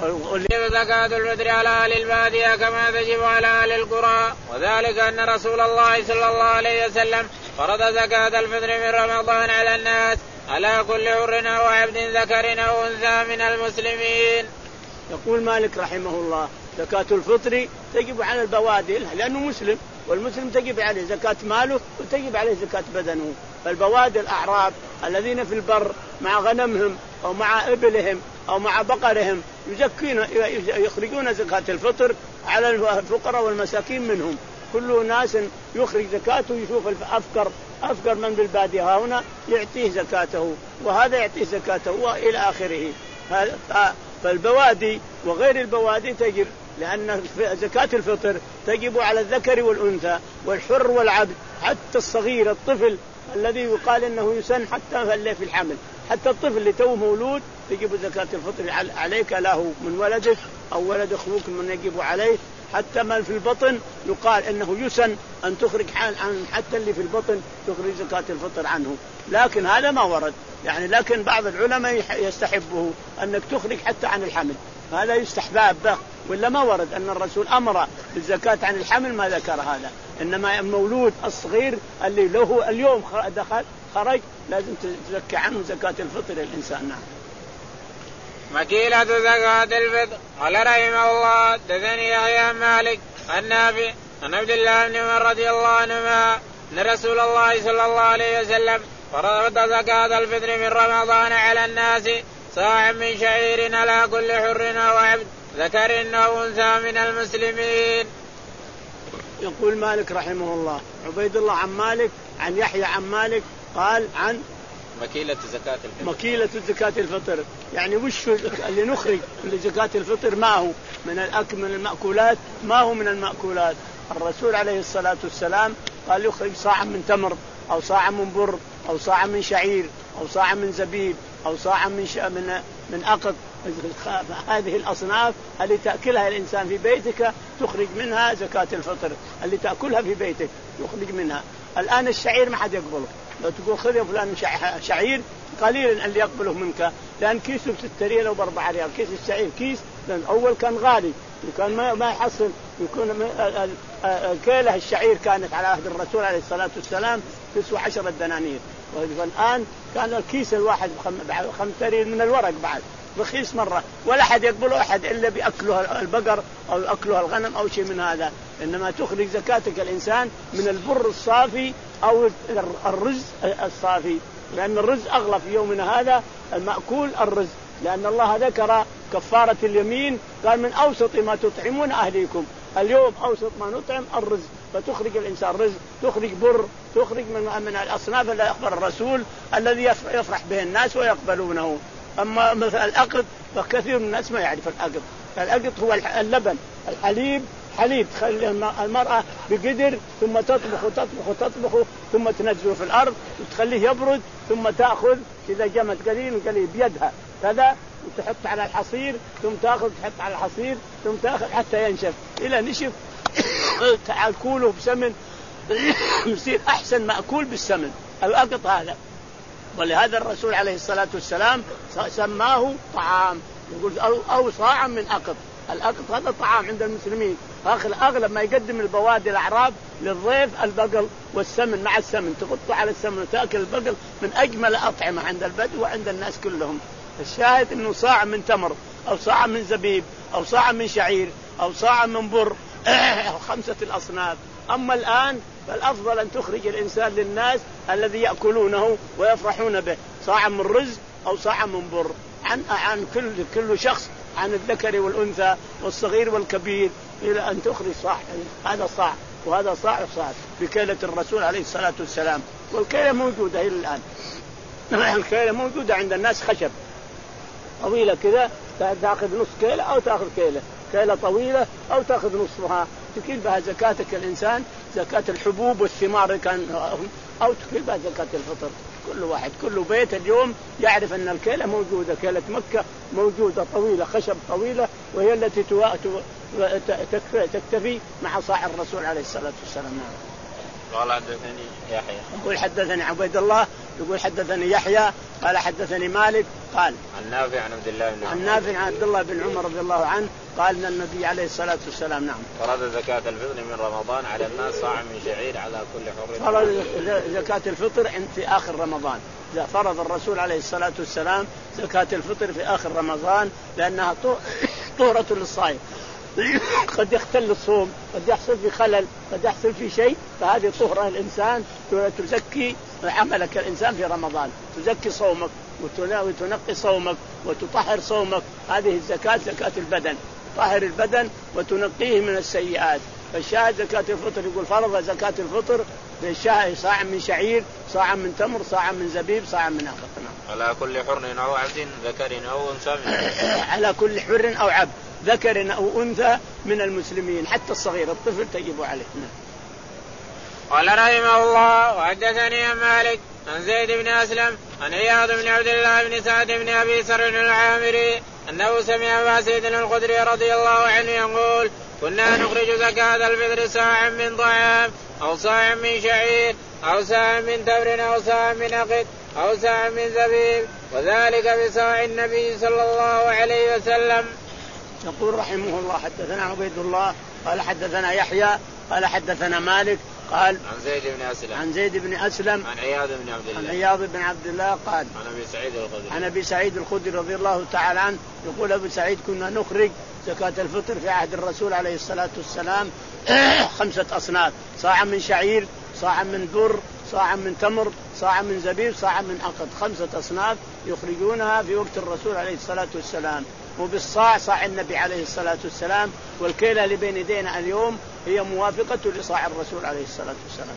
زكاة الفطر على أهل البادية كما تجب على أهل القرى، وذلك أن رسول الله صلى الله عليه وسلم فرض زكاة الفطر من رمضان على الناس على كل حر أو عبد ذكر أو أنثى من المسلمين. يقول مالك رحمه الله زكاة الفطر تجب على البوادي لأنه مسلم والمسلم تجب عليه زكاة ماله وتجب عليه زكاة بدنه. فالبوادي الأعراب الذين في البر مع غنمهم أو مع إبلهم أو مع بقرهم يزكون يخرجون زكاة الفطر على الفقراء والمساكين منهم. كل ناس يخرج زكاته يشوف الأفقر أفقر من بالبادية هنا يعطيه زكاته وهذا يعطيه زكاته وإلى آخره. فالبوادي وغير البوادي تجب لأن زكاة الفطر تجب على الذكر والأنثى والحر والعبد حتى الصغير الطفل الذي يقال أنه يسن حتى في الحمل حتى الطفل اللي تو مولود تجب زكاة الفطر عليك له من ولدك أو ولد أخوك من يجب عليه حتى ما في البطن يقال أنه يسن أن تخرج عن حتى اللي في البطن تخرج زكاة الفطر عنه. لكن هذا ما ورد يعني لكن بعض العلماء يستحبه أنك تخرج حتى عن الحمل هذا يستحباب ولا ما ورد أن الرسول أمر بالزكاة عن الحمل ما ذكر هذا. إنما المولود الصغير اللي له اليوم دخل خرج لازم تزكي عنه زكاة الفطر الإنسان. نعم. مكيلة زكاة الفطر قال رحمه الله دثني يحيى مالك النافع عن عبد الله بن عمر رضي الله عنهما أن رسول الله صلى الله عليه وسلم فرض زكاة الفطر من رمضان على الناس صاع من شعير على كل حر أو عبد ذكر أو أنثى من المسلمين. يقول مالك رحمه الله عبيد الله عن مالك عن يحيى عن مالك قال عن مكيلة زكاة الفطر مكيلة زكاة الفطر يعني وش اللي نخرج لزكاة الفطر ما هو من الأكل من المأكولات ما هو من المأكولات. الرسول عليه الصلاة والسلام قال يخرج صاع من تمر أو صاع من بر أو صاع من شعير أو صاع من زبيب أو صاع من ش... من من أقط. هذه الأصناف اللي تأكلها الإنسان في بيتك تخرج منها زكاة الفطر اللي تأكلها في بيتك يخرج منها. الآن الشعير ما حد يقبله لو تقول خذ يا فلان شعير قليلا اللي يقبله منك لأن كيسه بستة ريال أو بأربعة ريال كيس الشعير كيس لأن أول كان غالي وكان ما ما يحصل يكون كيله الشعير كانت على عهد الرسول عليه الصلاة والسلام تسوى عشرة دنانير والآن كان الكيس الواحد خمسة ريال من الورق بعد رخيص مرة ولا حد يقبله أحد إلا بأكله البقر أو أكله الغنم أو شيء من هذا. إنما تخرج زكاتك الإنسان من البر الصافي أو الرز الصافي لأن الرز أغلى في يومنا هذا المأكول الرز لأن الله ذكر كفارة اليمين قال من أوسط ما تطعمون أهليكم اليوم أوسط ما نطعم الرز فتخرج الإنسان رز تخرج بر تخرج من من الأصناف اللي أخبر الرسول الذي يفرح به الناس ويقبلونه. أما مثل الأقط فكثير من الناس ما يعرف الأقط. الأقط هو اللبن الحليب حليب تخلي المرأة بقدر ثم تطبخ وتطبخ وتطبخ ثم تنزله في الأرض وتخليه يبرد ثم تأخذ إذا جمت قليل قليل بيدها كذا وتحط على الحصير ثم تأخذ تحط على الحصير ثم تأخذ حتى ينشف إلى نشف تعال كوله بسمن يصير أحسن مأكول بالسمن الأقط هذا. ولهذا الرسول عليه الصلاة والسلام سماه طعام يقول أو, أو صاع من أقط. الأقط هذا طعام عند المسلمين. أغلب ما يقدم البوادي الأعراب للضيف البقل والسمن مع السمن تغطه على السمن وتأكل البقل من أجمل الأطعمة عند البدو وعند الناس كلهم. الشاهد أنه صاع من تمر أو صاع من زبيب أو صاع من شعير أو صاع من بر خمسة الأصناف. أما الآن فالأفضل أن تخرج الإنسان للناس الذي يأكلونه ويفرحون به صاع من رز أو صاع من بر عن عن كل كل شخص عن الذكر والأنثى والصغير والكبير إلى أن تخرج صاع. هذا صاع وهذا صاع وصاع بكيلة الرسول عليه الصلاة والسلام. والكيلة موجودة إلى الآن. الكيلة موجودة عند الناس خشب طويلة كذا تأخذ نص كيلة أو تأخذ كيلة كيلة طويلة أو تأخذ نصفها تكيل بها زكاتك الإنسان زكاة الحبوب والثمار كان أو تكيل بها زكاة الفطر. كل واحد كل بيت اليوم يعرف أن الكيلة موجودة. كيلة مكة موجودة طويلة خشب طويلة وهي التي تكتفي مع صاع الرسول عليه الصلاة والسلام. قال حدثني يحيى يقول حدثني عبيد الله يقول حدثني يحيى قال حدثني مالك قال عن نافع عن عبد الله بن عن نافع عن عبد الله بن عمر رضي الله عنه قال ان النبي عليه الصلاة والسلام نعم فرض زكاة الفطر من رمضان على الناس صاع من شعير على كل حر. فرض زكاة الفطر في آخر رمضان. فرض الرسول عليه الصلاة والسلام زكاة الفطر في آخر رمضان لأنها طهرة للصائم. قد يختل الصوم قد يحصل في خلل قد يحصل في شيء فهذه طهرة الإنسان تزكي عملك الإنسان في رمضان تزكي صومك وتنقي صومك وتطهر صومك. هذه الزكاة زكاة البدن طهر البدن وتنقيه من السيئات. فالشاهد زكاة الفطر يقول فرض زكاة الفطر بالشاهد صاع من شعير صاع من تمر صاع من زبيب صاع من أقط. على كل حر أو عبد ذكر أو أنثى على كل حر أو عبد ذكر أو أنثى من المسلمين حتى الصغير الطفل تجب عليه. قال رحمه الله وحدثني عن مالك عن زيد بن أسلم عن عياض بن عبد الله بن سعد بن أبي سر العامري أنه سمع أبا سعيد الخدري رضي الله عنه يقول كنا نخرج زكاة الفطر صاعا من طعام أو صاع من شعير أو صاع من تمر أو صاع من أقط أو صاع من زبيب وذلك بصاع النبي صلى الله عليه وسلم. يقول رحمه الله حدثنا عبيد الله قال حدثنا يحيى قال حدثنا مالك قال عن زيد بن أسلم عن زيد بن أسلم عن عياض بن عبد الله عن عياض بن عبد الله قال عن أبي سعيد الخدري عن أبي سعيد الخدري رضي الله تعالى عنه يقول أبو سعيد كنا نخرج زكاة الفطر في عهد الرسول عليه الصلاة والسلام خمسة أصناف صاع من شعير صاع من بر صاع من تمر صاع من زبيب صاع من أقط خمسة أصناف يخرجونها في وقت الرسول عليه الصلاة والسلام. وبالصاع صاع النبي عليه الصلاة والسلام والكيلة اللي بين يدينا اليوم هي موافقة لصاع الرسول عليه الصلاة والسلام.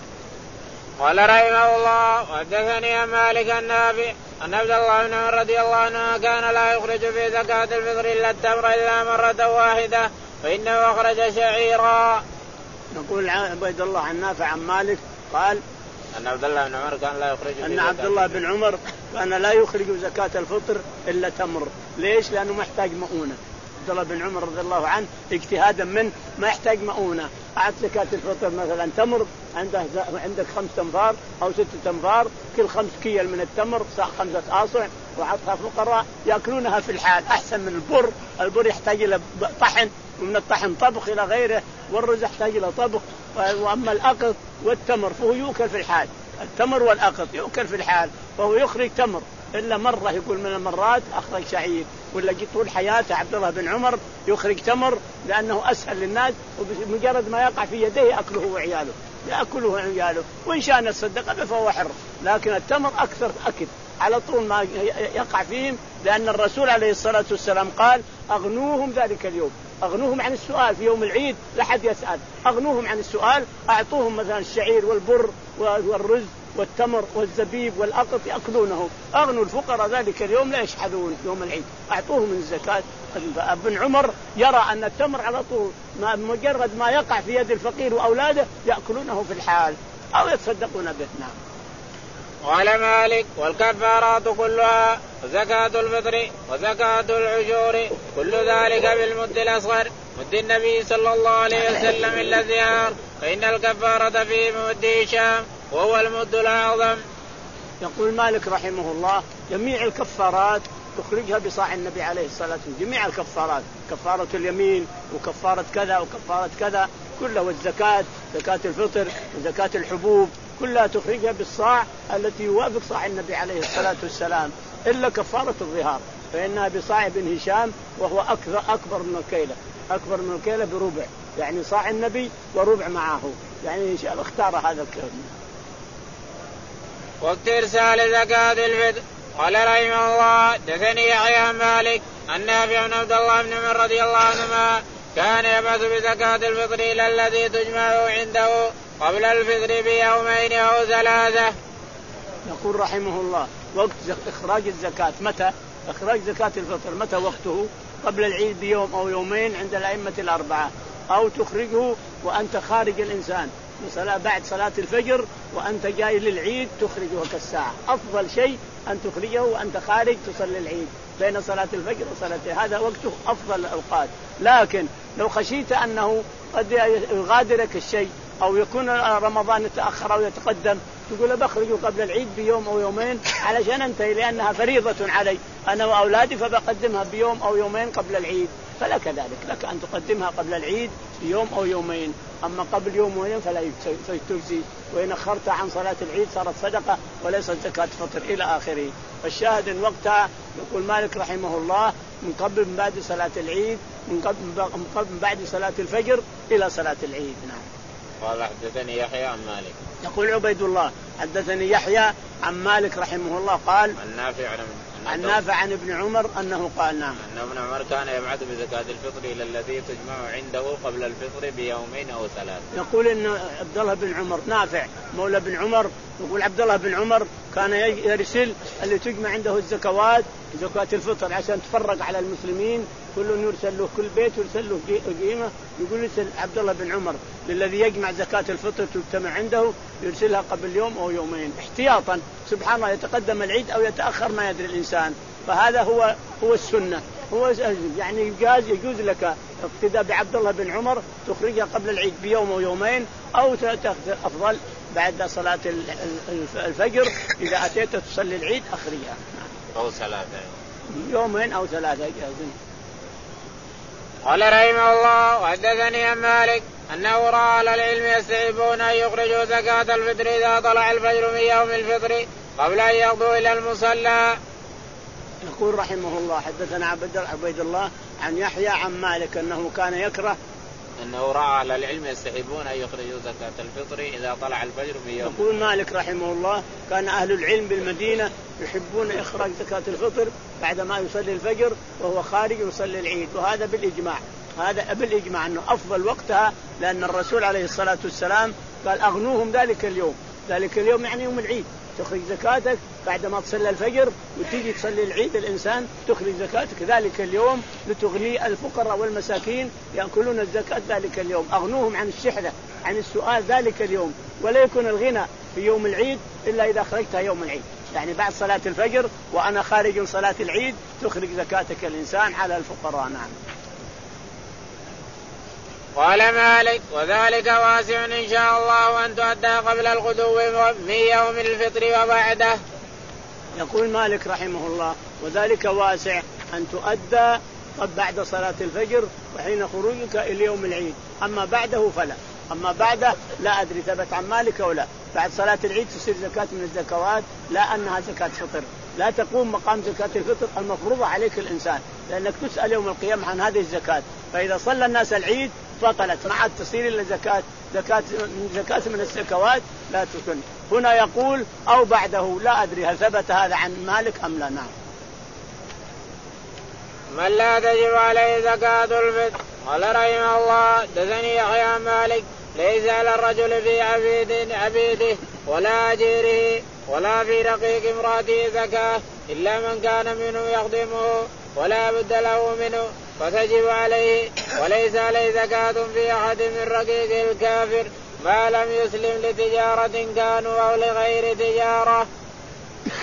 قال رحمه الله وحدثني مالك النافع أن عبد الله بن عمر رضي الله عنه كان لا يخرج في زكاة الفطر إلا التمر إلا مرة واحدة فإنه أخرج شعيرا. نقول عبد الله عن نافع عن مالك قال أن عبد الله بن عمر كان لا يخرج أن عبد الله بن عمر كان لا يخرج زكاة الفطر إلا تمر. ليش؟ لأنه محتاج مؤونة. عبد الله بن عمر رضي الله عنه اجتهادا منه ما يحتاج مؤونة. أعد زكاة الفطر مثلا تمر عنده عندك خمس تنفار أو ست تنفار كل خمس كيل من التمر خمسة آصع وعطها فقراء يأكلونها في الحال أحسن من البر. البر يحتاج إلى طحن ومن الطحن طبخ إلى غيره والرز يحتاج إلى طبخ. وأما الأقط والتمر فهو يؤكل في الحال. التمر والأقط يؤكل في الحال فهو يخرج تمر إلا مرة يقول من المرات أخرج شعير. ولا جيت طول حياته عبد الله بن عمر يخرج تمر لأنه أسهل للناس ومجرد ما يقع في يديه يأكله وعياله يأكله وعياله وإن شاء نصدق به فهو حر. لكن التمر أكثر أكل على طول ما يقع فيهم لأن الرسول عليه الصلاة والسلام قال أغنوهم ذلك اليوم أغنوهم عن السؤال في يوم العيد لا حد يسأل أغنوهم عن السؤال أعطوهم مثلا الشعير والبر والرز والتمر والزبيب والأقط يأكلونه. أغنوا الفقراء ذلك اليوم لا يشحذون يوم العيد أعطوهم من الزكاة. ابن عمر يرى أن التمر على طول ما مجرد ما يقع في يد الفقير وأولاده يأكلونه في الحال أو يتصدقون به. نعم. قال مالك والكفارات كلها وزكاة الفطر وزكاة العشور كل ذلك بالمد الأصغر مد النبي صلى الله عليه وسلم إلا الزهار فإن الكفارة في مد هشام وهو المد الأعظم. يقول مالك رحمه الله جميع الكفارات تخرجها بصاع النبي عليه الصلاة والسلام، جميع الكفارات، كفارة اليمين وكفارة كذا وكفارة كذا كلها، والزكاة زكاة الفطر وزكاة الحبوب كلها تخرجها بالصاع التي يوافق صاع النبي عليه الصلاة والسلام إلا كفارة الظهار فإنها بصاع بن هشام وهو أكثر أكبر من الكيلة، أكبر من الكيلة بربع، يعني صاع النبي وربع معه، يعني إن شاء الله اختار هذا الكلام. وقت إرسال زكاة الفطر. قال رحمه الله دثني يحيى مالك عن نافع بن عبد الله بن عمر رضي الله عنهما كان يبعث بزكاة الفطر إلى الذي تجمع عنده قبل الفطر بيومين أو ثلاثة. يقول رحمه الله وقت إخراج الزكاة متى؟ إخراج زكاة الفطر متى وقته؟ قبل العيد بيوم أو يومين عند الأئمة الأربعة، أو تخرجه وأنت خارج الإنسان مثلا بعد صلاة الفجر وأنت جاي للعيد تخرجه كالساعة، أفضل شيء أن تخرجه وأنت خارج تصلي العيد بين صلاة الفجر وصلاة، هذا وقته أفضل الأوقات. لكن لو خشيت أنه قد يغادرك الشيء أو يكون رمضان يتأخر أو يتقدم تقول بخرجه قبل العيد بيوم أو يومين علشان أنتهي لأنها فريضة علي أنا وأولادي فبقدمها بيوم أو يومين قبل العيد، فلك ذلك، لك أن تقدمها قبل العيد بيوم أو يومين، أما قبل يوم ويوم فلا تجزي، وإن أخرت عن صلاة العيد صارت صدقة وليست زكاة فطر إلى آخره. فالشاهد إن وقتها يقول مالك رحمه الله من قبل من بعد صلاة العيد من قبل من قبل من بعد صلاة الفجر إلى صلاة العيد. نعم. قال حدثني يحيى عن مالك. يقول عبيد الله حدثني يحيى عن مالك رحمه الله قال عن نافع عن عن نافع عن ابن عمر أنه قال نعم أن ابن عمر كان يبعث بزكاة الفطر إلى الذي تجمع عنده قبل الفطر بيومين أو ثلاث. يقول إن عبد الله بن عمر نافع مولى بن عمر يقول عبد الله بن عمر كان يرسل اللي تجمع عنده الزكوات زكاة الفطر عشان تفرق على المسلمين، كل يرسل له كل بيت يرسل له قيمة، يقول يرسل عبد الله بن عمر للذي يجمع زكاة الفطر تجتمع عنده يرسلها قبل يوم أو يومين احتياطا، سبحان الله يتقدم العيد أو يتأخر ما يدري الإنسان، فهذا هو هو السنة، هو يعني يجوز يجوز لك اقتداء بعبد الله بن عمر تخرجها قبل العيد بيوم أو يومين، أو أفضل بعد صلاة الفجر إذا أتيت تصلي العيد أخرجها أو ثلاثة يومين أو ثلاثة جازم. قال رحمه الله وحدثني عن مالك أنه رأى على العلم يستحبون أن يخرجوا زكاة الفطر إذا طلع الفجر من يوم الفطر قبل أن يغدوا إلى المصلى. يقول رحمه الله حدثنا عبيد الله عن يحيى عن مالك أنه كان يكره أنه رأى على العلم يستحبون أن يخرجوا زكاة الفطر إذا طلع الفجر من يوم. يقول مالك رحمه الله كان أهل العلم بالمدينة يحبون إخراج زكاة الفطر بعدما يصلي الفجر وهو خارج يصلي العيد، وهذا بالإجماع، هذا بالإجماع أنه أفضل وقتها، لأن الرسول عليه الصلاة والسلام قال أغنوهم ذلك اليوم، ذلك اليوم يعني يوم العيد تخرج زكاتك بعدما تصلي الفجر وتيجي تصلي العيد الإنسان تخرج زكاتك ذلك اليوم لتغني الفقراء والمساكين يأكلون الزكاة ذلك اليوم، أغنوهم عن الشحذة عن السؤال ذلك اليوم، ولا يكون الغنى في يوم العيد إلا إذا خرجتها يوم العيد، يعني بعد صلاة الفجر وأنا خارج صلاة العيد تخرج زكاتك الإنسان على الفقراء. نعم. قال مالك وذلك واسع إن شاء الله أن تؤدى قبل الغدو من يوم الفطر وبعده. يقول مالك رحمه الله وذلك واسع أن تؤدى بعد صلاة الفجر وحين خروجك إلى يوم العيد، أما بعده فلا، أما بعده لا أدري ثبت عن مالك أو لا، بعد صلاة العيد تصير زكاة من الزكوات لا أنها زكاة فطر، لا تقوم مقام زكاة الفطر المفروضة عليك الإنسان، لأنك تسأل يوم القيامة عن هذه الزكاة، فإذا صلى الناس العيد بطلت ما عاد تصير إلا زكاة زكاة زكاة من الزكوات لا تكون. هنا يقول أو بعده لا أدري هل ثبت هذا عن مالك أم لا. نعم. من لا تجب عليه زكاة الفطر. قال رحمه الله دثني يحيى مالك ليس على الرجل في عبيد عبيده ولا أجيره ولا في رقيق امرأته زكاة إلا من كان منه يخدمه ولا بد له منه فتجب عليه، وليس عليه زكاة في أحد من رقيق الكافر ما لم يسلم لتجارة كانوا أو لغير تجارة.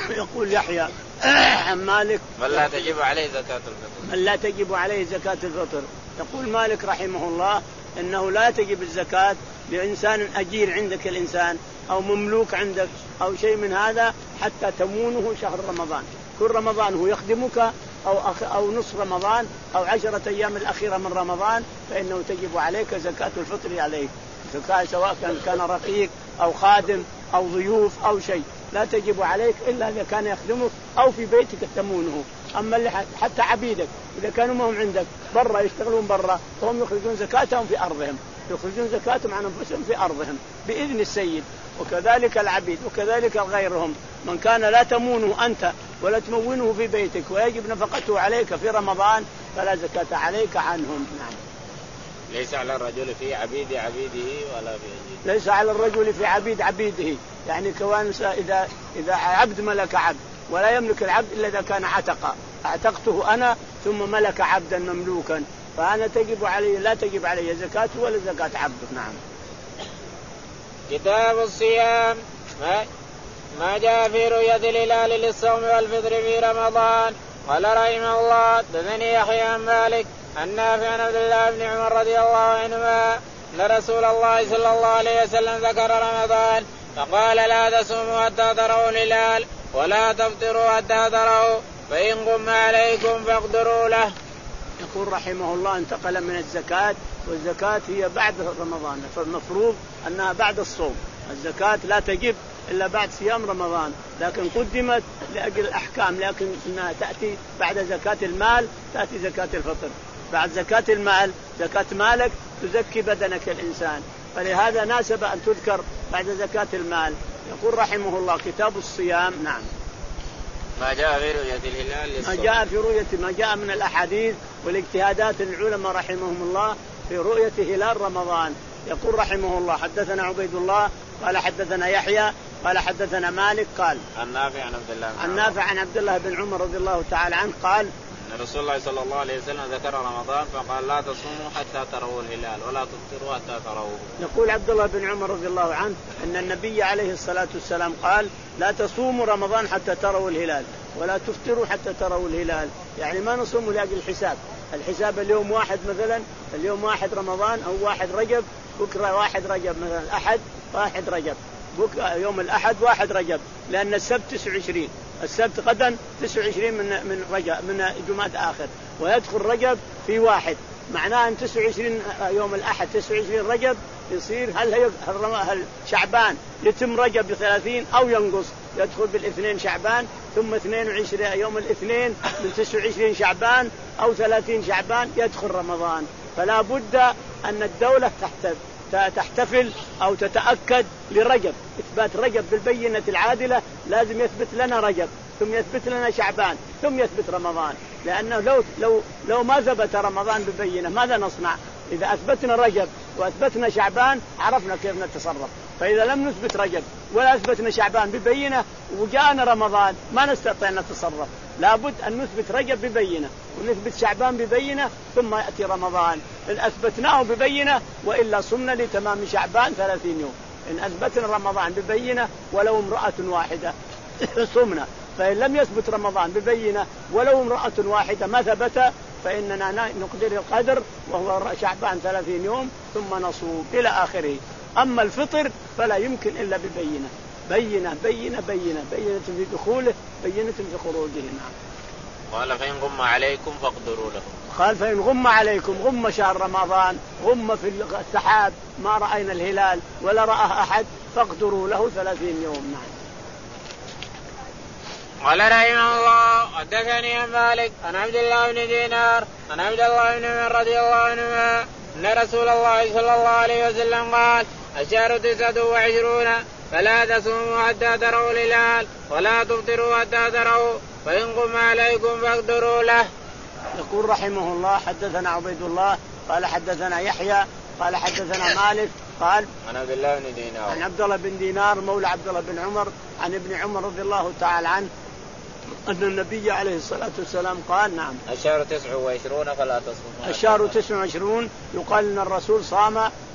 يقول يحيى عن مالك من لا تجب عليه زكاة الفطر من لا تجب عليه زكاة الفطر. يقول مالك رحمه الله إنه لا تجب الزكاة لإنسان أجير عندك الإنسان أو مملوك عندك أو شيء من هذا حتى تمونه شهر رمضان، كل رمضان هو يخدمك أو أخ أو نصف رمضان أو عشرة أيام الأخيرة من رمضان فإنه تجب عليك زكاة الفطر عليه، سواء كان كان رقيق أو خادم أو ضيوف أو شيء، لا تجب عليك إلا إذا كان يخدمك أو في بيتك تمونه. أما اللي حتى عبيدك إذا كانوا ما هم عندك برا يشتغلون برا فهم يخرجون زكاتهم في أرضهم، يخرجون زكاتهم عن أنفسهم في أرضهم بإذن السيد. وكذلك العبيد وكذلك غيرهم، من كان لا تمونه أنت ولا تمونه في بيتك ويجب نفقته عليك في رمضان فلا زكاة عليك عنهم. نعم. ليس على الرجل في عبيد عبيده ولا في أجير. ليس على الرجل في عبيد عبيده، يعني كوان إذا إذا عبد ملك عبد ولا يملك العبد إلا إذا كان عتق، اعتقته أنا ثم ملك عبدا مملوكا فأنا تجب عليه لا تجب عليه زكاة ولا زكاة عبده. نعم. كتاب الصيام. ما, ما جاء في رؤية الهلال للصوم والفطر في رمضان. قال رحمه الله حدثني يحيى عن مالك عن نافع عن عبد الله بن عمر رضي الله عنهما أن رسول الله صلى الله عليه وسلم ذكر رمضان فقال لا تصوموا حتى تروا الهلال ولا تفطروا حتى تروا فإن غم عليكم فاقدروا له. يقول رحمه الله انتقل من الزكاة، والزكاة هي بعد رمضان، فالمفروض أنها بعد الصوم. الزكاة لا تجب إلا بعد صيام رمضان، لكن قدمت لأجل الأحكام، لكن إنها تأتي بعد زكاة المال تأتي زكاة الفطر. بعد زكاة المال زكاة مالك تزكي بدنك الإنسان، فلهذا ناسب أن تذكر بعد زكاة المال. يقول رحمه الله كتاب الصيام. نعم. ما جاء في رؤية الهلال للصوم. ما جاء في رؤية ما جاء من الأحاديث والاجتهادات العلماء رحمهم الله في رؤية هلال رمضان. يقول رحمه الله حدثنا عبيد الله قال حدثنا يحيى قال حدثنا مالك قال عن نافع عن عبد الله عن نافع عن عبد الله بن عمر رضي الله تعالى عنه قال أن رسول الله صلى الله عليه وسلم ذكر رمضان فقال لا تصوموا حتى تروا الهلال ولا تفطروا حتى تروه. يقول عبد الله بن عمر رضي الله عنه أن النبي عليه الصلاة والسلام قال لا تصوموا رمضان حتى تروا الهلال ولا تفطروا حتى تروا الهلال، يعني ما نصوم لأجل الحساب، الحساب اليوم واحد مثلا، اليوم واحد رمضان أو واحد رجب، بكرة واحد رجب مثلا، الأحد واحد رجب، بكرة يوم الأحد واحد رجب، لأن السبت تسعة وعشرين، السبت غدا تسعة وعشرين من من رجب من جمعة آخر، ويدخل رجب في واحد، معناه أن تسعة وعشرين يوم الأحد تسعة وعشرين رجب يصير هل هي هل شعبان يتم رجب بثلاثين أو ينقص، يدخل بالاثنين شعبان ثم اثنين وعشرين يوم الاثنين من تسعة وعشرين شعبان أو ثلاثين شعبان يدخل رمضان. فلا بد أن الدولة تحتفل تحتفل أو تتأكد لرجب، إثبات رجب بالبينة العادلة، لازم يثبت لنا رجب ثم يثبت لنا شعبان ثم يثبت رمضان، لأنه لو لو لو ما ثبت رمضان ببينة ماذا نصنع؟ إذا أثبتنا رجب وأثبتنا شعبان عرفنا كيف نتصرف، فإذا لم نثبت رجب ولا أثبتنا شعبان ببينة وجاءنا رمضان ما نستطيع أن نتصرف، لابد أن نثبت رجب ببينة ونثبت شعبان ببينة ثم يأتي رمضان، إن أثبتناه ببينة وإلا صمنا لتمام شعبان ثلاثين يوم، إن أثبتنا رمضان ببينة ولو امرأة واحدة صمنا، فإن لم يثبت رمضان ببينة ولو امرأة واحدة ما ثبت فإننا نقدر القدر وهو شعبان ثلاثين يوم ثم نصوم إلى آخره. أما الفطر فلا يمكن إلا ببينة، بينة بينة بينة بينة في دخوله بينة في خروجه. نعم. قال فإن غم عليكم فاقدروا له. قال فإن غم عليكم، غم شهر رمضان، غم في السحاب ما رأينا الهلال ولا رأى أحد، فاقدروا له ثلاثين يوم. نعم. قال رحمه الله حدثني عن مالك عن عبد الله بن دينار عن عبد الله بن عمر رضي الله عنهما أن رسول الله صلى الله عليه وسلم قال الشهر تسعة وعشرون فلا تصوموا حتى تروا الهلال ولا تفطروا حتى تروا فإن غم عليكم فاقدروا له. يقول رحمه الله حدثنا عبيد الله قال حدثنا يحيى قال حدثنا مالك قال عن عبد الله بن دينار عن عبد الله بن دينار مولى عبد الله بن عمر عن ابن عمر رضي الله تعالى عنه أن النبي عليه الصلاة والسلام قال نعم الشهر تسعة وعشرون فلا تصوموا. الشهر تسعة وعشرون يقال أن الرسول صام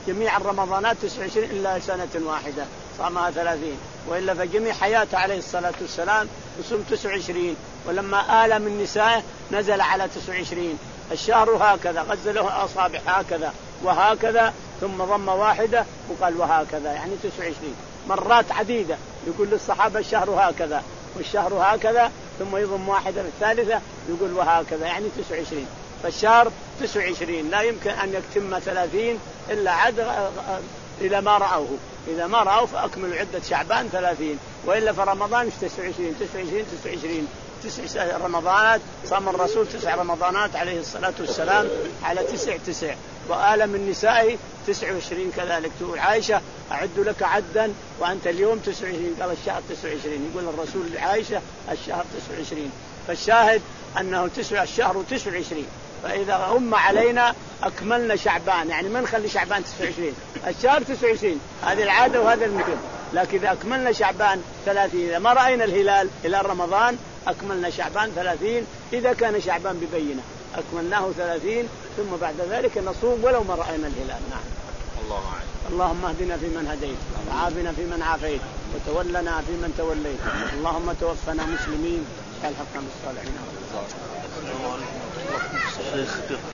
جميع الرمضانات تسعة وعشرين إلا سنة واحدة صامها ثلاثين، وإلا فجميع حياته عليه الصلاة والسلام يصوم تسعة وعشرين، ولما آل من نسائه نزل على تسعة وعشرين. الشهر هكذا غزل له أصابع هكذا وهكذا ثم ضم واحدة وقال وهكذا، يعني تسعة وعشرين مرات عديدة. يقول للصحابة الشهر هكذا والشهر هكذا، ثم يضم واحدة الثالثة يقول وهكذا، يعني تسعة وعشرين. فالشهر تسعة وعشرين لا يمكن أن يتم ثلاثين إلا عد إذا ما رأوه، إذا ما رأوه فأكملوا عدة شعبان ثلاثين، وإلا فرمضان تسعة وعشرين تسعة وعشرين تسعة وعشرين تسع رمضانات صام الرسول، تسع رمضانات عليه الصلاة والسلام على تسع تسع. وآل من نسائه تسعة وعشرين كذلك. تقول عائشة أعد لك عدا وأنت اليوم تسعة وعشرين، قال الشهر تسعة وعشرين، يقول الرسول لعائشة الشهر تسعة وعشرين. فالشاهد أنه تسع الشهر تسعة وعشرين، فإذا غم علينا أكملنا شعبان، يعني ما نخلي شعبان تسعة وعشرين، الشهر تسعة وعشرين هذه العادة وهذا المثل. لكن إذا أكملنا شعبان ثلاثين، إذا ما رأينا الهلال إلى رمضان أكملنا شعبان ثلاثين، إذا كان شعبان ببينة أكملناه ثلاثين، ثم بعد ذلك نصوم ولو ما رأينا الهلال. نعم. الله أعلم. اللهم اهدنا فيمن هديت، وعافنا فيمن عافيت، وتولنا فيمن توليت، اللهم توفنا مسلمين، الحقنا بالصالحين.